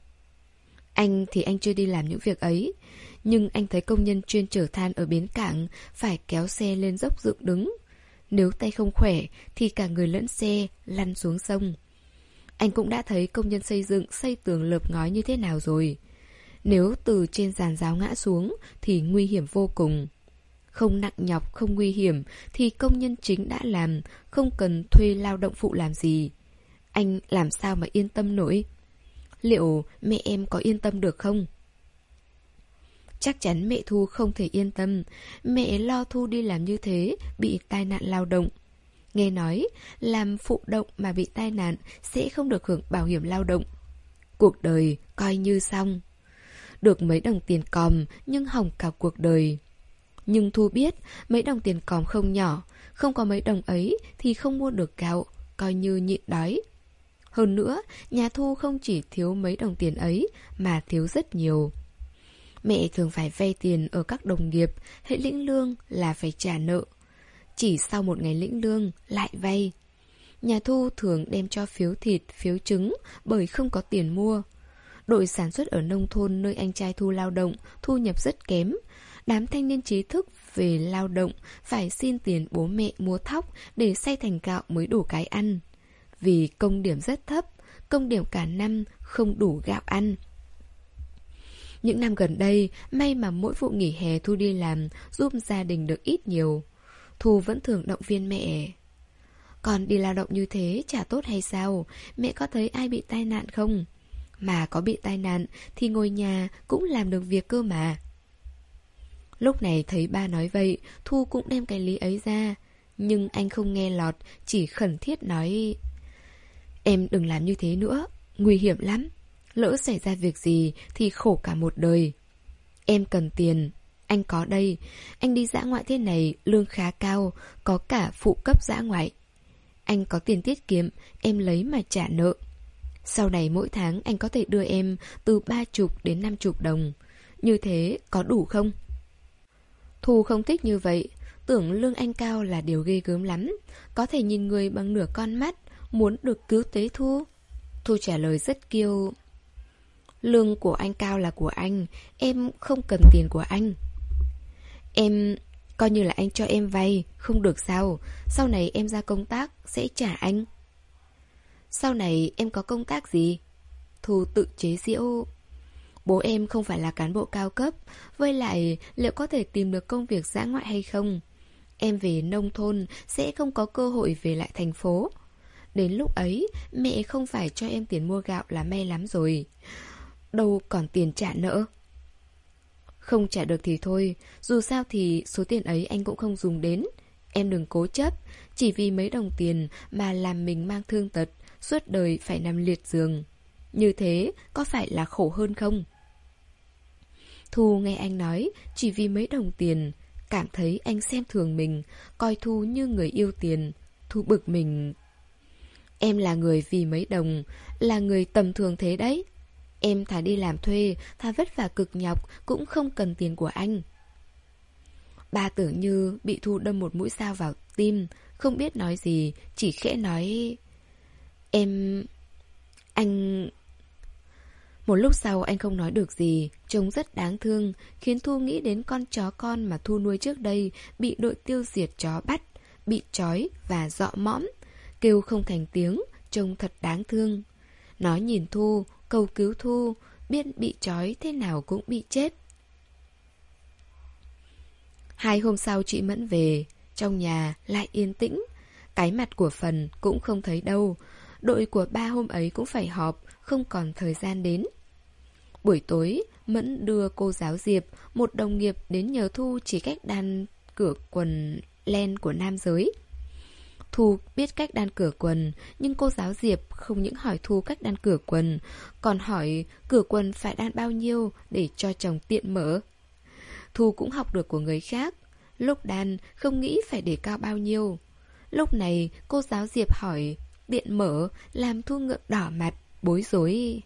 Anh thì anh chưa đi làm những việc ấy, nhưng anh thấy công nhân chuyên chở than ở bến cảng phải kéo xe lên dốc dựng đứng. Nếu tay không khỏe thì cả người lẫn xe lăn xuống sông. Anh cũng đã thấy công nhân xây dựng xây tường lợp ngói như thế nào rồi. Nếu từ trên giàn giáo ngã xuống thì nguy hiểm vô cùng. Không nặng nhọc, không nguy hiểm thì công nhân chính đã làm, không cần thuê lao động phụ làm gì. Anh làm sao mà yên tâm nổi? Liệu mẹ em có yên tâm được không? Chắc chắn mẹ Thu không thể yên tâm. Mẹ lo Thu đi làm như thế bị tai nạn lao động. Nghe nói làm phụ động mà bị tai nạn sẽ không được hưởng bảo hiểm lao động. Cuộc đời coi như xong. Được mấy đồng tiền còm nhưng hỏng cả cuộc đời. Nhưng Thu biết mấy đồng tiền còm không nhỏ. Không có mấy đồng ấy thì không mua được gạo, coi như nhịn đói. Hơn nữa, nhà Thu không chỉ thiếu mấy đồng tiền ấy mà thiếu rất nhiều. Mẹ thường phải vay tiền ở các đồng nghiệp, hễ lĩnh lương là phải trả nợ. Chỉ sau một ngày lĩnh lương lại vay. Nhà Thu thường đem cho phiếu thịt, phiếu trứng bởi không có tiền mua. Đội sản xuất ở nông thôn nơi anh trai Thu lao động thu nhập rất kém. Đám thanh niên trí thức về lao động phải xin tiền bố mẹ mua thóc để xay thành gạo mới đủ cái ăn. Vì công điểm rất thấp, công điểm cả năm không đủ gạo ăn. Những năm gần đây, may mà mỗi vụ nghỉ hè Thu đi làm giúp gia đình được ít nhiều. Thu vẫn thường động viên mẹ. Con đi lao động như thế chả tốt hay sao? Mẹ có thấy ai bị tai nạn không? Mà có bị tai nạn thì ngồi nhà cũng làm được việc cơ mà. Lúc này thấy ba nói vậy, Thu cũng đem cái lý ấy ra. Nhưng anh không nghe lọt, chỉ khẩn thiết nói: Em đừng làm như thế nữa, nguy hiểm lắm. Lỡ xảy ra việc gì thì khổ cả một đời. Em cần tiền, anh có đây. Anh đi dã ngoại thế này, lương khá cao, có cả phụ cấp dã ngoại. Anh có tiền tiết kiệm, em lấy mà trả nợ. Sau này mỗi tháng anh có thể đưa em từ ba chục đến năm chục đồng. Như thế có đủ không? Thu không thích như vậy. tưởng lương anh cao là điều ghê gớm lắm, có thể nhìn người bằng nửa con mắt, muốn được cứu tế Thu. Thu trả lời rất kiêu. Lương của anh cao là của anh, em không cần tiền của anh. Em coi như là anh cho em vay, không được sao? Sau này em ra công tác sẽ trả anh. Sau này em có công tác gì? Thu tự chế giễu. Bố em không phải là cán bộ cao cấp, với lại liệu có thể tìm được công việc dã ngoại hay không? Em về nông thôn sẽ không có cơ hội về lại thành phố. Đến lúc ấy, mẹ không phải cho em tiền mua gạo là may lắm rồi. Đâu còn tiền trả nợ. Không trả được thì thôi, dù sao thì số tiền ấy anh cũng không dùng đến. Em đừng cố chấp, chỉ vì mấy đồng tiền mà làm mình mang thương tật, suốt đời phải nằm liệt giường. Như thế có phải là khổ hơn không? Thu nghe anh nói chỉ vì mấy đồng tiền, cảm thấy anh xem thường mình, coi Thu như người yêu tiền. Thu bực mình. Em là người vì mấy đồng, là người tầm thường thế đấy. Em thà đi làm thuê, thà vất vả cực nhọc cũng không cần tiền của anh. Ba tưởng như bị Thu đâm một mũi dao vào tim, không biết nói gì, chỉ khẽ nói: Em... Anh... Một lúc sau anh không nói được gì, trông rất đáng thương, khiến Thu nghĩ đến con chó con mà Thu nuôi trước đây bị đội tiêu diệt chó bắt, bị trói và dọ mõm, kêu không thành tiếng, trông thật đáng thương. Nó nhìn Thu, cầu cứu Thu, biết bị trói thế nào cũng bị chết. Hai hôm sau chị Mẫn về, trong nhà lại yên tĩnh, cái mặt của Phần cũng không thấy đâu. Đội của ba hôm ấy cũng phải họp, không còn thời gian đến. Buổi tối, Mẫn đưa cô giáo Diệp, một đồng nghiệp đến nhờ Thu chỉ cách đan cửa quần len của nam giới. Thu biết cách đan cửa quần, nhưng cô giáo Diệp không những hỏi Thu cách đan cửa quần, còn hỏi cửa quần phải đan bao nhiêu để cho chồng tiện mở. Thu cũng học được của người khác, lúc đan không nghĩ phải để cao bao nhiêu. Lúc này cô giáo Diệp hỏi tiện mở, làm Thu ngượng đỏ mặt, bối rối.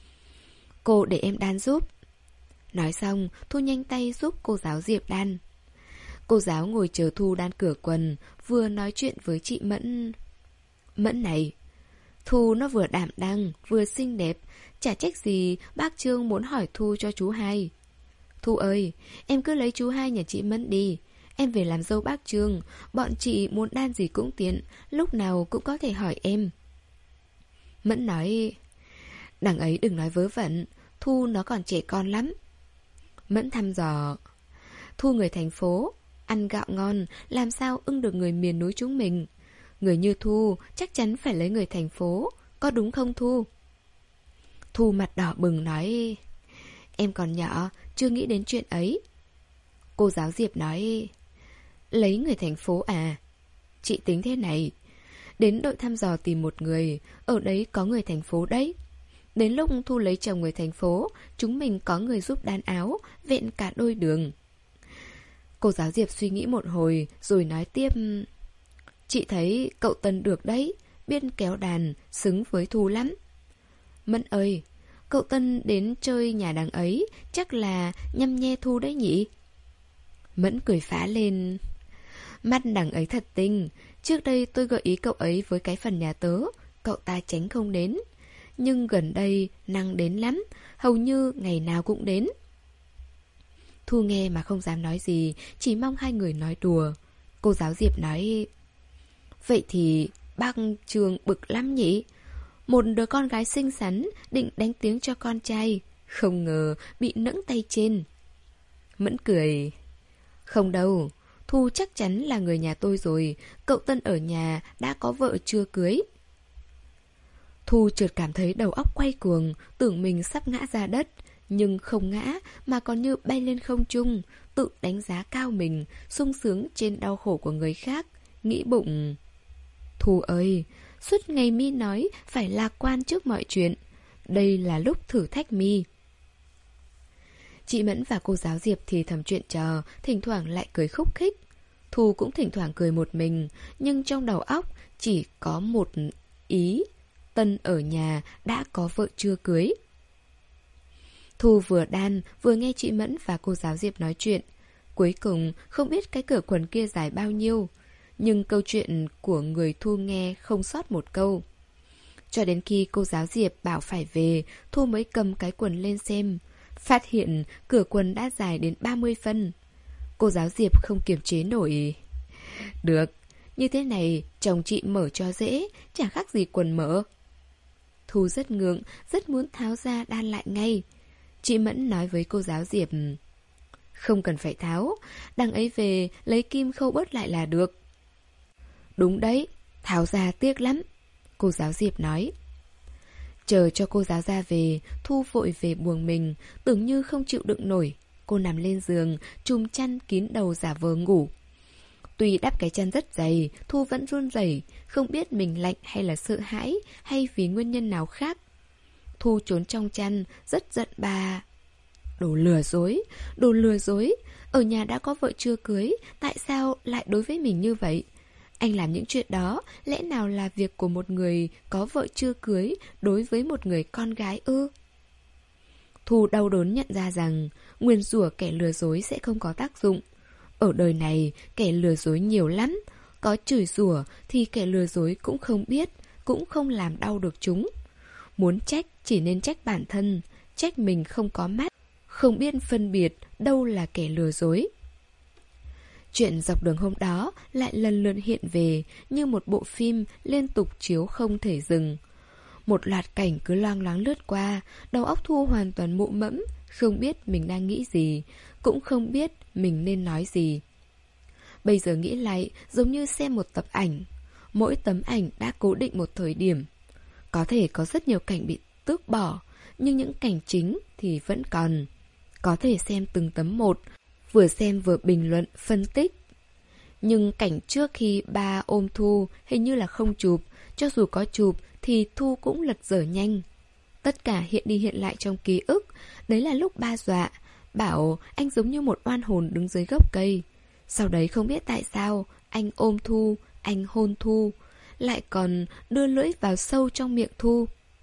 Cô để em đan giúp. Nói xong, Thu nhanh tay giúp cô giáo Diệp đan. Cô giáo ngồi chờ Thu đan cửa quần, vừa nói chuyện với chị Mẫn. Mẫn này, Thu nó vừa đảm đang, vừa xinh đẹp, chả trách gì bác Trương muốn hỏi Thu cho chú hai. Thu ơi, em cứ lấy chú hai nhà chị Mẫn đi. Em về làm dâu bác Trương, bọn chị muốn đan gì cũng tiện, lúc nào cũng có thể hỏi em. Mẫn nói, đằng ấy đừng nói vớ vẩn, Thu nó còn trẻ con lắm. Mẫn thăm dò, Thu người thành phố, ăn gạo ngon, làm sao ưng được người miền núi chúng mình. Người như Thu chắc chắn phải lấy người thành phố, có đúng không Thu? Thu mặt đỏ bừng nói, em còn nhỏ, chưa nghĩ đến chuyện ấy. Cô giáo Diệp nói, lấy người thành phố à? Chị tính thế này, đến đội thăm dò tìm một người, ở đấy có người thành phố đấy. Đến lúc Thu lấy chồng người thành phố, chúng mình có người giúp đan áo, vẹn cả đôi đường. Cô giáo Diệp suy nghĩ một hồi, rồi nói tiếp, chị thấy cậu Tân được đấy, biết kéo đàn, xứng với Thu lắm. Mẫn ơi, cậu Tân đến chơi nhà đằng ấy, chắc là nhăm nhe Thu đấy nhỉ? Mẫn cười phá lên, mắt đằng ấy thật tinh. Trước đây tôi gợi ý cậu ấy với cái phần nhà tớ, cậu ta tránh không đến. Nhưng gần đây năng đến lắm, hầu như ngày nào cũng đến. Thu nghe mà không dám nói gì, chỉ mong hai người nói đùa. Cô giáo Diệp nói, vậy thì bác Trường bực lắm nhỉ? Một đứa con gái xinh xắn định đánh tiếng cho con trai, không ngờ bị nẫng tay trên. Mẫn cười, không đâu, Thu chắc chắn là người nhà tôi rồi, cậu Tân ở nhà đã có vợ chưa cưới. Thu chợt cảm thấy đầu óc quay cuồng, tưởng mình sắp ngã ra đất, nhưng không ngã mà còn như bay lên không trung, tự đánh giá cao mình, sung sướng trên đau khổ của người khác, nghĩ bụng. Thu ơi, suốt ngày mi nói phải lạc quan trước mọi chuyện, đây là lúc thử thách mi. Chị Mẫn và cô giáo Diệp thì thầm chuyện trò, thỉnh thoảng lại cười khúc khích. Thu cũng thỉnh thoảng cười một mình, nhưng trong đầu óc chỉ có một ý, Tân ở nhà đã có vợ chưa cưới. Thu vừa đan vừa nghe chị Mẫn và cô giáo Diệp nói chuyện. Cuối cùng không biết cái cửa quần kia dài bao nhiêu, nhưng câu chuyện của người Thu nghe không sót một câu. Cho đến khi cô giáo Diệp bảo phải về, Thu mới cầm cái quần lên xem, phát hiện cửa quần đã dài đến ba mươi phân. Cô giáo Diệp không kiềm chế nổi. Được, như thế này chồng chị mở cho dễ, chả khác gì quần mở. Thu rất ngượng, rất muốn tháo ra đan lại ngay. Chị Mẫn nói với cô giáo Diệp, không cần phải tháo, đằng ấy về lấy kim khâu bớt lại là được. Đúng đấy, tháo ra tiếc lắm, cô giáo Diệp nói. Chờ cho cô giáo ra về, Thu vội về buồng mình, tưởng như không chịu đựng nổi. Cô nằm lên giường, chùm chăn kín đầu giả vờ ngủ. Tuy đắp cái chăn rất dày, Thu vẫn run rẩy, không biết mình lạnh hay là sợ hãi, hay vì nguyên nhân nào khác. Thu trốn trong chăn, rất giận bà. Đồ lừa dối, đồ lừa dối. Ở nhà đã có vợ chưa cưới, tại sao lại đối với mình như vậy? Anh làm những chuyện đó, lẽ nào là việc của một người có vợ chưa cưới đối với một người con gái ư? Thu đau đớn nhận ra rằng nguyền rủa kẻ lừa dối sẽ không có tác dụng. Ở đời này, kẻ lừa dối nhiều lắm. Có chửi rủa thì kẻ lừa dối cũng không biết, cũng không làm đau được chúng. Muốn trách chỉ nên trách bản thân, trách mình không có mắt, không biết phân biệt đâu là kẻ lừa dối. Chuyện dọc đường hôm đó lại lần lượt hiện về như một bộ phim liên tục chiếu không thể dừng. Một loạt cảnh cứ loang loáng lướt qua, đầu óc Thu hoàn toàn mụ mẫm, không biết mình đang nghĩ gì, cũng không biết mình nên nói gì. Bây giờ nghĩ lại giống như xem một tập ảnh. Mỗi tấm ảnh đã cố định một thời điểm. Có thể có rất nhiều cảnh bị tước bỏ, nhưng những cảnh chính thì vẫn còn. Có thể xem từng tấm một, vừa xem vừa bình luận, phân tích. Nhưng cảnh trước khi ba ôm Thu hình như là không chụp, cho dù có chụp thì Thu cũng lật dở nhanh. Tất cả hiện đi hiện lại trong ký ức. Đấy là lúc ba dọa, bảo anh giống như một oan hồn đứng dưới gốc cây. Sau đấy không biết tại sao anh ôm Thu, anh hôn Thu, lại còn đưa lưỡi vào sâu trong miệng Thu.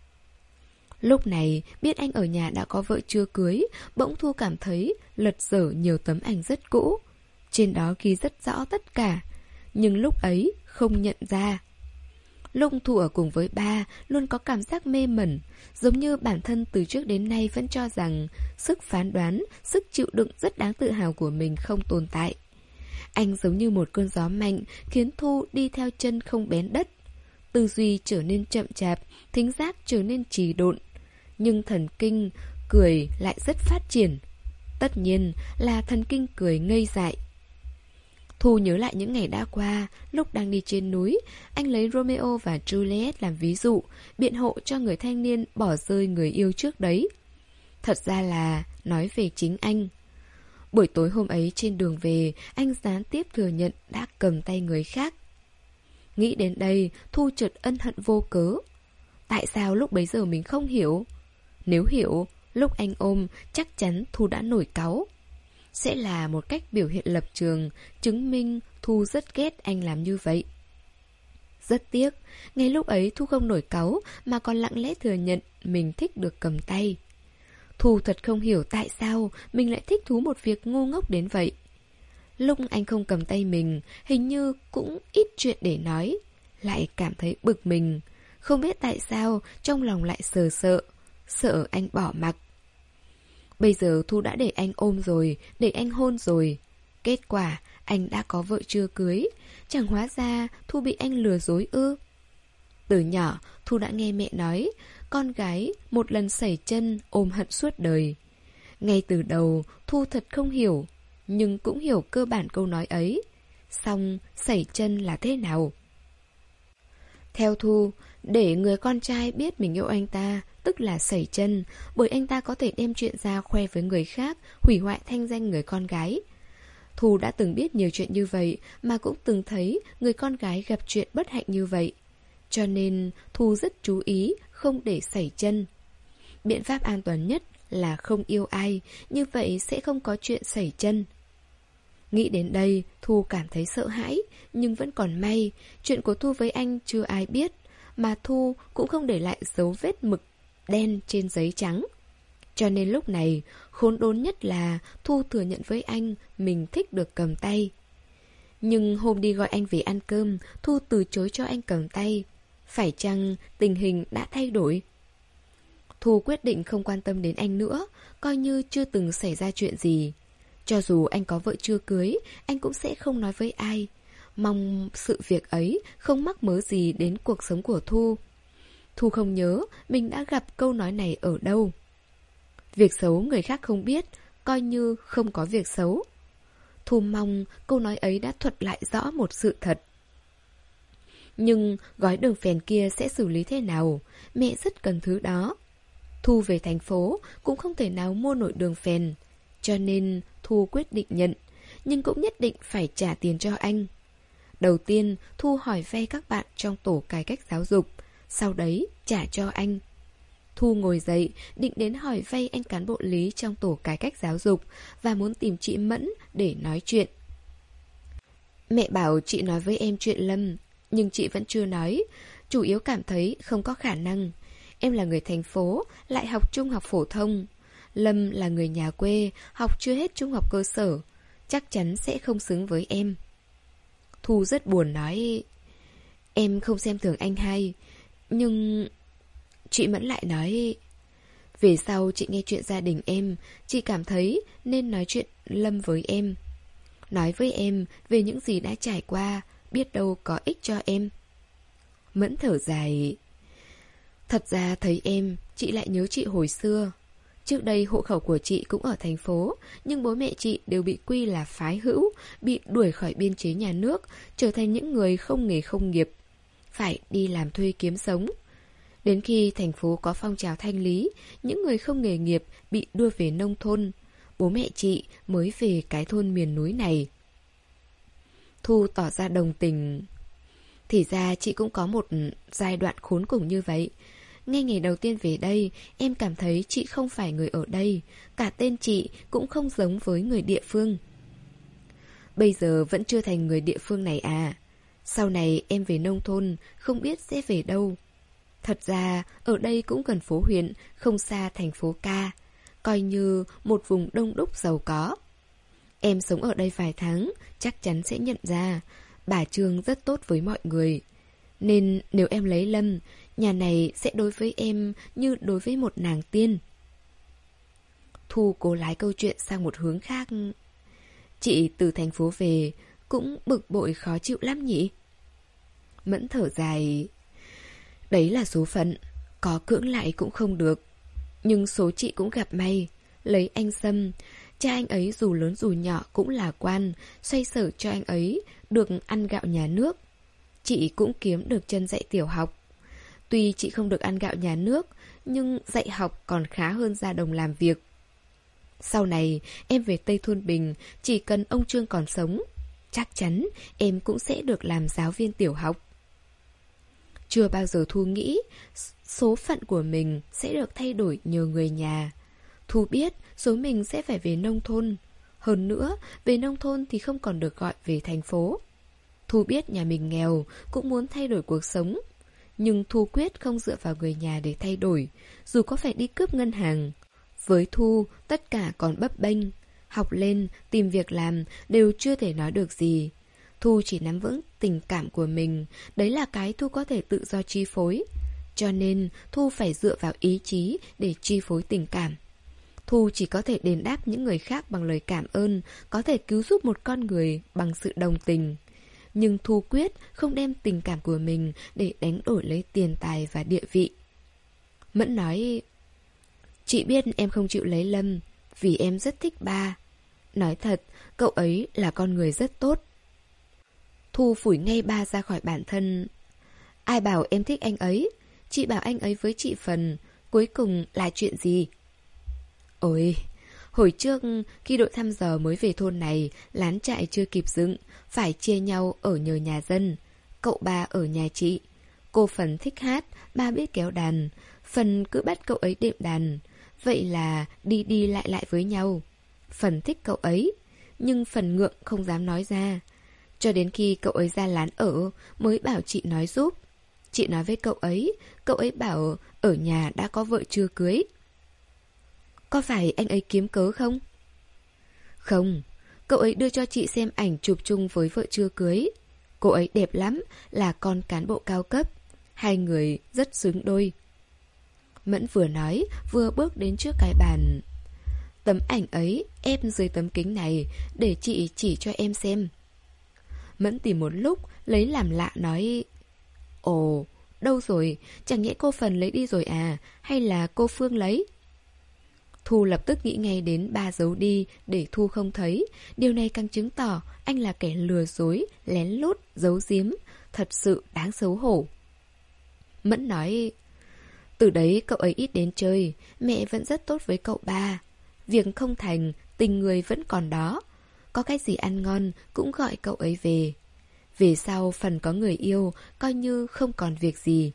Lúc này biết anh ở nhà đã có vợ chưa cưới, bỗng Thu cảm thấy lật dở nhiều tấm ảnh rất cũ. Trên đó ghi rất rõ tất cả, nhưng lúc ấy không nhận ra. Lúc Thu ở cùng với ba, luôn có cảm giác mê mẩn, giống như bản thân từ trước đến nay vẫn cho rằng sức phán đoán, sức chịu đựng rất đáng tự hào của mình không tồn tại. Anh giống như một cơn gió mạnh, khiến Thu đi theo chân không bén đất. Tư duy trở nên chậm chạp, thính giác trở nên trì độn, nhưng thần kinh cười lại rất phát triển. Tất nhiên là thần kinh cười ngây dại. Thu nhớ lại những ngày đã qua, lúc đang đi trên núi, anh lấy Romeo và Juliet làm ví dụ, biện hộ cho người thanh niên bỏ rơi người yêu trước đấy. Thật ra là nói về chính anh. Buổi tối hôm ấy trên đường về, anh gián tiếp thừa nhận đã cầm tay người khác. Nghĩ đến đây, Thu chợt ân hận vô cớ. Tại sao lúc bấy giờ mình không hiểu? Nếu hiểu, lúc anh ôm, chắc chắn Thu đã nổi cáu. Sẽ là một cách biểu hiện lập trường, chứng minh Thu rất ghét anh làm như vậy. Rất tiếc, ngay lúc ấy Thu không nổi cáu mà còn lặng lẽ thừa nhận mình thích được cầm tay. Thu thật không hiểu tại sao mình lại thích thú một việc ngu ngốc đến vậy. Lúc anh không cầm tay mình, hình như cũng ít chuyện để nói, lại cảm thấy bực mình. Không biết tại sao trong lòng lại sờ sợ, sợ anh bỏ mặc. Bây giờ Thu đã để anh ôm rồi, để anh hôn rồi. Kết quả anh đã có vợ chưa cưới. Chẳng hóa ra Thu bị anh lừa dối ư? Từ nhỏ Thu đã nghe mẹ nói, con gái một lần sẩy chân ôm hận suốt đời. Ngay từ đầu Thu thật không hiểu, nhưng cũng hiểu cơ bản câu nói ấy. Xong sẩy chân là thế nào? Theo Thu, để người con trai biết mình yêu anh ta, tức là sẩy chân, bởi anh ta có thể đem chuyện ra khoe với người khác, hủy hoại thanh danh người con gái. Thu đã từng biết nhiều chuyện như vậy, mà cũng từng thấy người con gái gặp chuyện bất hạnh như vậy. Cho nên Thu rất chú ý không để sẩy chân. Biện pháp an toàn nhất là không yêu ai, như vậy sẽ không có chuyện sẩy chân. Nghĩ đến đây, Thu cảm thấy sợ hãi, nhưng vẫn còn may, chuyện của Thu với anh chưa ai biết, mà Thu cũng không để lại dấu vết mực đen trên giấy trắng. Cho nên lúc này, khốn đốn nhất là Thu thừa nhận với anh mình thích được cầm tay. Nhưng hôm đi gọi anh về ăn cơm, Thu từ chối cho anh cầm tay. Phải chăng tình hình đã thay đổi? Thu quyết định không quan tâm đến anh nữa, coi như chưa từng xảy ra chuyện gì. Cho dù anh có vợ chưa cưới, anh cũng sẽ không nói với ai. Mong sự việc ấy không mắc mớ gì đến cuộc sống của Thu. Thu không nhớ mình đã gặp câu nói này ở đâu. Việc xấu người khác không biết, coi như không có việc xấu. Thu mong câu nói ấy đã thuật lại rõ một sự thật. Nhưng gói đường phèn kia sẽ xử lý thế nào? Mẹ rất cần thứ đó. Thu về thành phố cũng không thể nào mua nổi đường phèn. Cho nên Thu quyết định nhận, nhưng cũng nhất định phải trả tiền cho anh. Đầu tiên Thu hỏi vay các bạn trong tổ cải cách giáo dục, sau đấy trả cho anh. Thu ngồi dậy, định đến hỏi vay anh cán bộ lý trong tổ cải cách giáo dục và muốn tìm chị Mẫn để nói chuyện. Mẹ bảo chị nói với em chuyện Lâm, nhưng chị vẫn chưa nói, chủ yếu cảm thấy không có khả năng. Em là người thành phố, lại học trung học phổ thông. Lâm là người nhà quê, học chưa hết trung học cơ sở, chắc chắn sẽ không xứng với em. Thu rất buồn nói, em không xem thường anh hai, nhưng... Chị Mẫn lại nói, về sau chị nghe chuyện gia đình em, chị cảm thấy nên nói chuyện Lâm với em. Nói với em về những gì đã trải qua, biết đâu có ích cho em. Mẫn thở dài, thật ra thấy em, chị lại nhớ chị hồi xưa. Trước đây hộ khẩu của chị cũng ở thành phố, nhưng bố mẹ chị đều bị quy là phái hữu, bị đuổi khỏi biên chế nhà nước, trở thành những người không nghề không nghiệp, phải đi làm thuê kiếm sống. Đến khi thành phố có phong trào thanh lý, những người không nghề nghiệp bị đưa về nông thôn. Bố mẹ chị mới về cái thôn miền núi này. Thu tỏ ra đồng tình. Thì ra chị cũng có một giai đoạn khốn cùng như vậy. Ngay ngày đầu tiên về đây, em cảm thấy chị không phải người ở đây. Cả tên chị cũng không giống với người địa phương. Bây giờ vẫn chưa thành người địa phương này à? Sau này em về nông thôn, không biết sẽ về đâu. Thật ra, ở đây cũng gần phố huyện, không xa thành phố ca, coi như một vùng đông đúc giàu có. Em sống ở đây vài tháng, chắc chắn sẽ nhận ra, bà Trương rất tốt với mọi người. Nên nếu em lấy Lâm, nhà này sẽ đối với em như đối với một nàng tiên. Thu cố lái câu chuyện sang một hướng khác. Chị từ thành phố về, cũng bực bội khó chịu lắm nhỉ? Mẫn thở dài. Đấy là số phận, có cưỡng lại cũng không được. Nhưng số chị cũng gặp may, lấy anh Sâm. Cha anh ấy dù lớn dù nhỏ cũng là quan, xoay sở cho anh ấy được ăn gạo nhà nước. Chị cũng kiếm được chân dạy tiểu học. Tuy chị không được ăn gạo nhà nước, nhưng dạy học còn khá hơn ra đồng làm việc. Sau này em về Tây Thôn Bình, chỉ cần ông Trương còn sống, chắc chắn em cũng sẽ được làm giáo viên tiểu học. Chưa bao giờ Thu nghĩ số phận của mình sẽ được thay đổi nhờ người nhà. Thu biết số mình sẽ phải về nông thôn. Hơn nữa, về nông thôn thì không còn được gọi về thành phố. Thu biết nhà mình nghèo, cũng muốn thay đổi cuộc sống. Nhưng Thu quyết không dựa vào người nhà để thay đổi, dù có phải đi cướp ngân hàng. Với Thu, tất cả còn bấp bênh. Học lên, tìm việc làm đều chưa thể nói được gì. Thu chỉ nắm vững tình cảm của mình, đấy là cái Thu có thể tự do chi phối. Cho nên Thu phải dựa vào ý chí để chi phối tình cảm. Thu chỉ có thể đền đáp những người khác bằng lời cảm ơn, có thể cứu giúp một con người bằng sự đồng tình. Nhưng Thu quyết không đem tình cảm của mình để đánh đổi lấy tiền tài và địa vị. Mẫn nói, chị biết em không chịu lấy Lâm vì em rất thích ba. Nói thật, cậu ấy là con người rất tốt. Thu phủi ngay ba ra khỏi bản thân. Ai bảo em thích anh ấy? Chị bảo anh ấy với chị Phần, cuối cùng là chuyện gì? Ôi, hồi trước khi đội thăm dò mới về thôn này, lán trại chưa kịp dựng, phải chia nhau ở nhờ nhà dân. Cậu ba ở nhà chị. Cô Phần thích hát, ba biết kéo đàn. Phần cứ bắt cậu ấy đệm đàn. Vậy là đi đi lại lại với nhau. Phần thích cậu ấy, nhưng Phần ngượng không dám nói ra. Cho đến khi cậu ấy ra lán ở, mới bảo chị nói giúp. Chị nói với cậu ấy, cậu ấy bảo ở nhà đã có vợ chưa cưới. Có phải anh ấy kiếm cớ không? Không, cậu ấy đưa cho chị xem ảnh chụp chung với vợ chưa cưới. Cô ấy đẹp lắm, là con cán bộ cao cấp. Hai người rất xứng đôi. Mẫn vừa nói, vừa bước đến trước cái bàn. Tấm ảnh ấy ép dưới tấm kính này, để chị chỉ cho em xem. Mẫn tìm một lúc, lấy làm lạ nói: Ồ, đâu rồi? Chẳng nhẽ cô Phần lấy đi rồi à? Hay là cô Phương lấy? Thu lập tức nghĩ ngay đến ba giấu đi để Thu không thấy. Điều này càng chứng tỏ anh là kẻ lừa dối, lén lút, giấu giếm. Thật sự đáng xấu hổ. Mẫn nói: Từ đấy cậu ấy ít đến chơi, mẹ vẫn rất tốt với cậu ba. Việc không thành, tình người vẫn còn đó. Có cái gì ăn ngon cũng gọi cậu ấy về. Về sau Phần có người yêu, coi như không còn việc gì.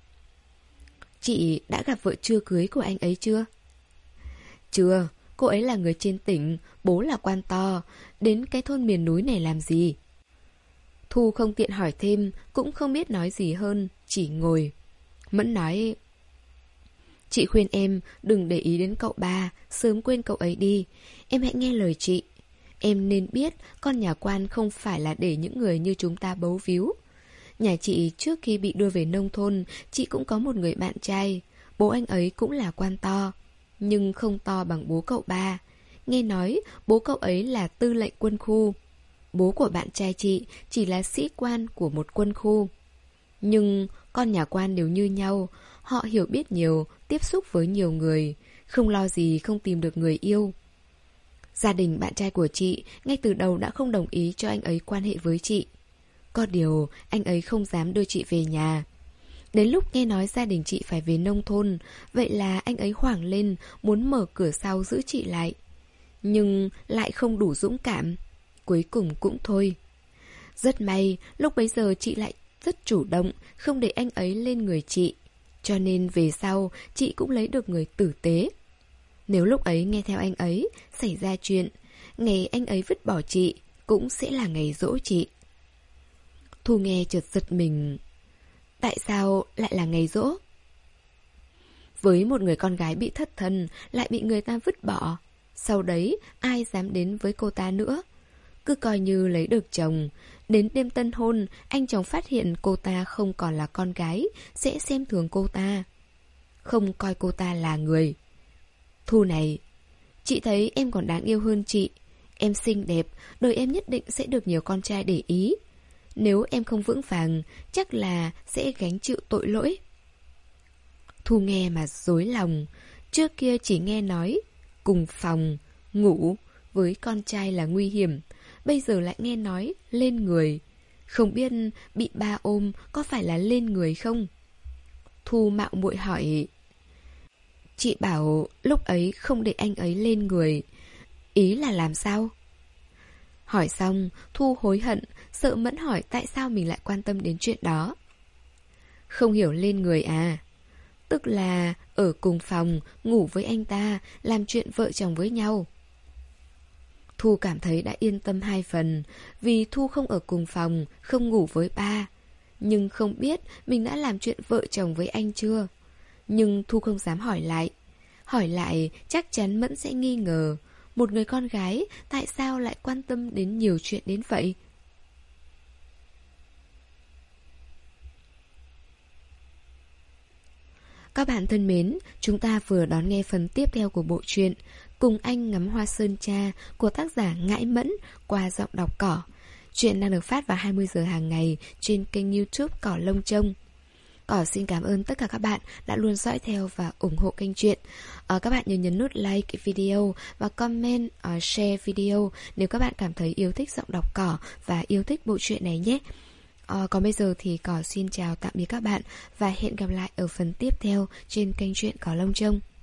Chị đã gặp vợ chưa cưới của anh ấy chưa? Chưa, cô ấy là người trên tỉnh, bố là quan to. Đến cái thôn miền núi này làm gì? Thu không tiện hỏi thêm, cũng không biết nói gì hơn, chỉ ngồi. Mẫn nói: Chị khuyên em đừng để ý đến cậu ba, sớm quên cậu ấy đi. Em hãy nghe lời chị. Em nên biết con nhà quan không phải là để những người như chúng ta bấu víu. Nhà chị trước khi bị đưa về nông thôn, chị cũng có một người bạn trai. Bố anh ấy cũng là quan to, nhưng không to bằng bố cậu ba. Nghe nói bố cậu ấy là tư lệnh quân khu. Bố của bạn trai chị chỉ là sĩ quan của một quân khu. Nhưng con nhà quan đều như nhau. Họ hiểu biết nhiều, tiếp xúc với nhiều người, không lo gì không tìm được người yêu. Gia đình bạn trai của chị ngay từ đầu đã không đồng ý cho anh ấy quan hệ với chị. Có điều anh ấy không dám đưa chị về nhà. Đến lúc nghe nói gia đình chị phải về nông thôn, vậy là anh ấy hoảng lên, muốn mở cửa sau giữ chị lại. Nhưng lại không đủ dũng cảm. Cuối cùng cũng thôi. Rất may, lúc bấy giờ chị lại rất chủ động, không để anh ấy lên người chị. Cho nên về sau, chị cũng lấy được người tử tế. Nếu lúc ấy nghe theo anh ấy, xảy ra chuyện, ngày anh ấy vứt bỏ chị, cũng sẽ là ngày dỗ chị. Thu nghe chợt giật mình. Tại sao lại là ngày dỗ? Với một người con gái bị thất thân, lại bị người ta vứt bỏ, sau đấy ai dám đến với cô ta nữa? Cứ coi như lấy được chồng. Đến đêm tân hôn, anh chồng phát hiện cô ta không còn là con gái, sẽ xem thường cô ta, không coi cô ta là người. Thu này, chị thấy em còn đáng yêu hơn chị. Em xinh đẹp, đời em nhất định sẽ được nhiều con trai để ý. Nếu em không vững vàng, chắc là sẽ gánh chịu tội lỗi. Thu nghe mà rối lòng. Trước kia chỉ nghe nói cùng phòng, ngủ với con trai là nguy hiểm. Bây giờ lại nghe nói lên người. Không biết bị ba ôm có phải là lên người không? Thu mạo muội hỏi: Chị bảo lúc ấy không để anh ấy lên người, ý là làm sao? Hỏi xong, Thu hối hận, sợ Mẫn hỏi tại sao mình lại quan tâm đến chuyện đó. Không hiểu lên người à? Tức là ở cùng phòng, ngủ với anh ta, làm chuyện vợ chồng với nhau. Thu cảm thấy đã yên tâm hai phần, vì Thu không ở cùng phòng, không ngủ với ba. Nhưng không biết mình đã làm chuyện vợ chồng với anh chưa. Nhưng Thu không dám hỏi lại. Hỏi lại chắc chắn Mẫn sẽ nghi ngờ. Một người con gái tại sao lại quan tâm đến nhiều chuyện đến vậy? Các bạn thân mến, chúng ta vừa đón nghe phần tiếp theo của bộ truyện Cùng Anh Ngắm Hoa Sơn Cha của tác giả Ngãi Mẫn qua giọng đọc Cỏ. Truyện đang được phát vào hai mươi giờ hàng ngày trên kênh YouTube Cỏ Lông Trông. Cỏ xin cảm ơn tất cả các bạn đã luôn dõi theo và ủng hộ kênh truyện. À, các bạn nhớ nhấn nút like video và comment, uh, share video nếu các bạn cảm thấy yêu thích giọng đọc Cỏ và yêu thích bộ truyện này nhé. À, còn bây giờ thì Cỏ xin chào tạm biệt các bạn và hẹn gặp lại ở phần tiếp theo trên kênh truyện Cỏ Lông Trông.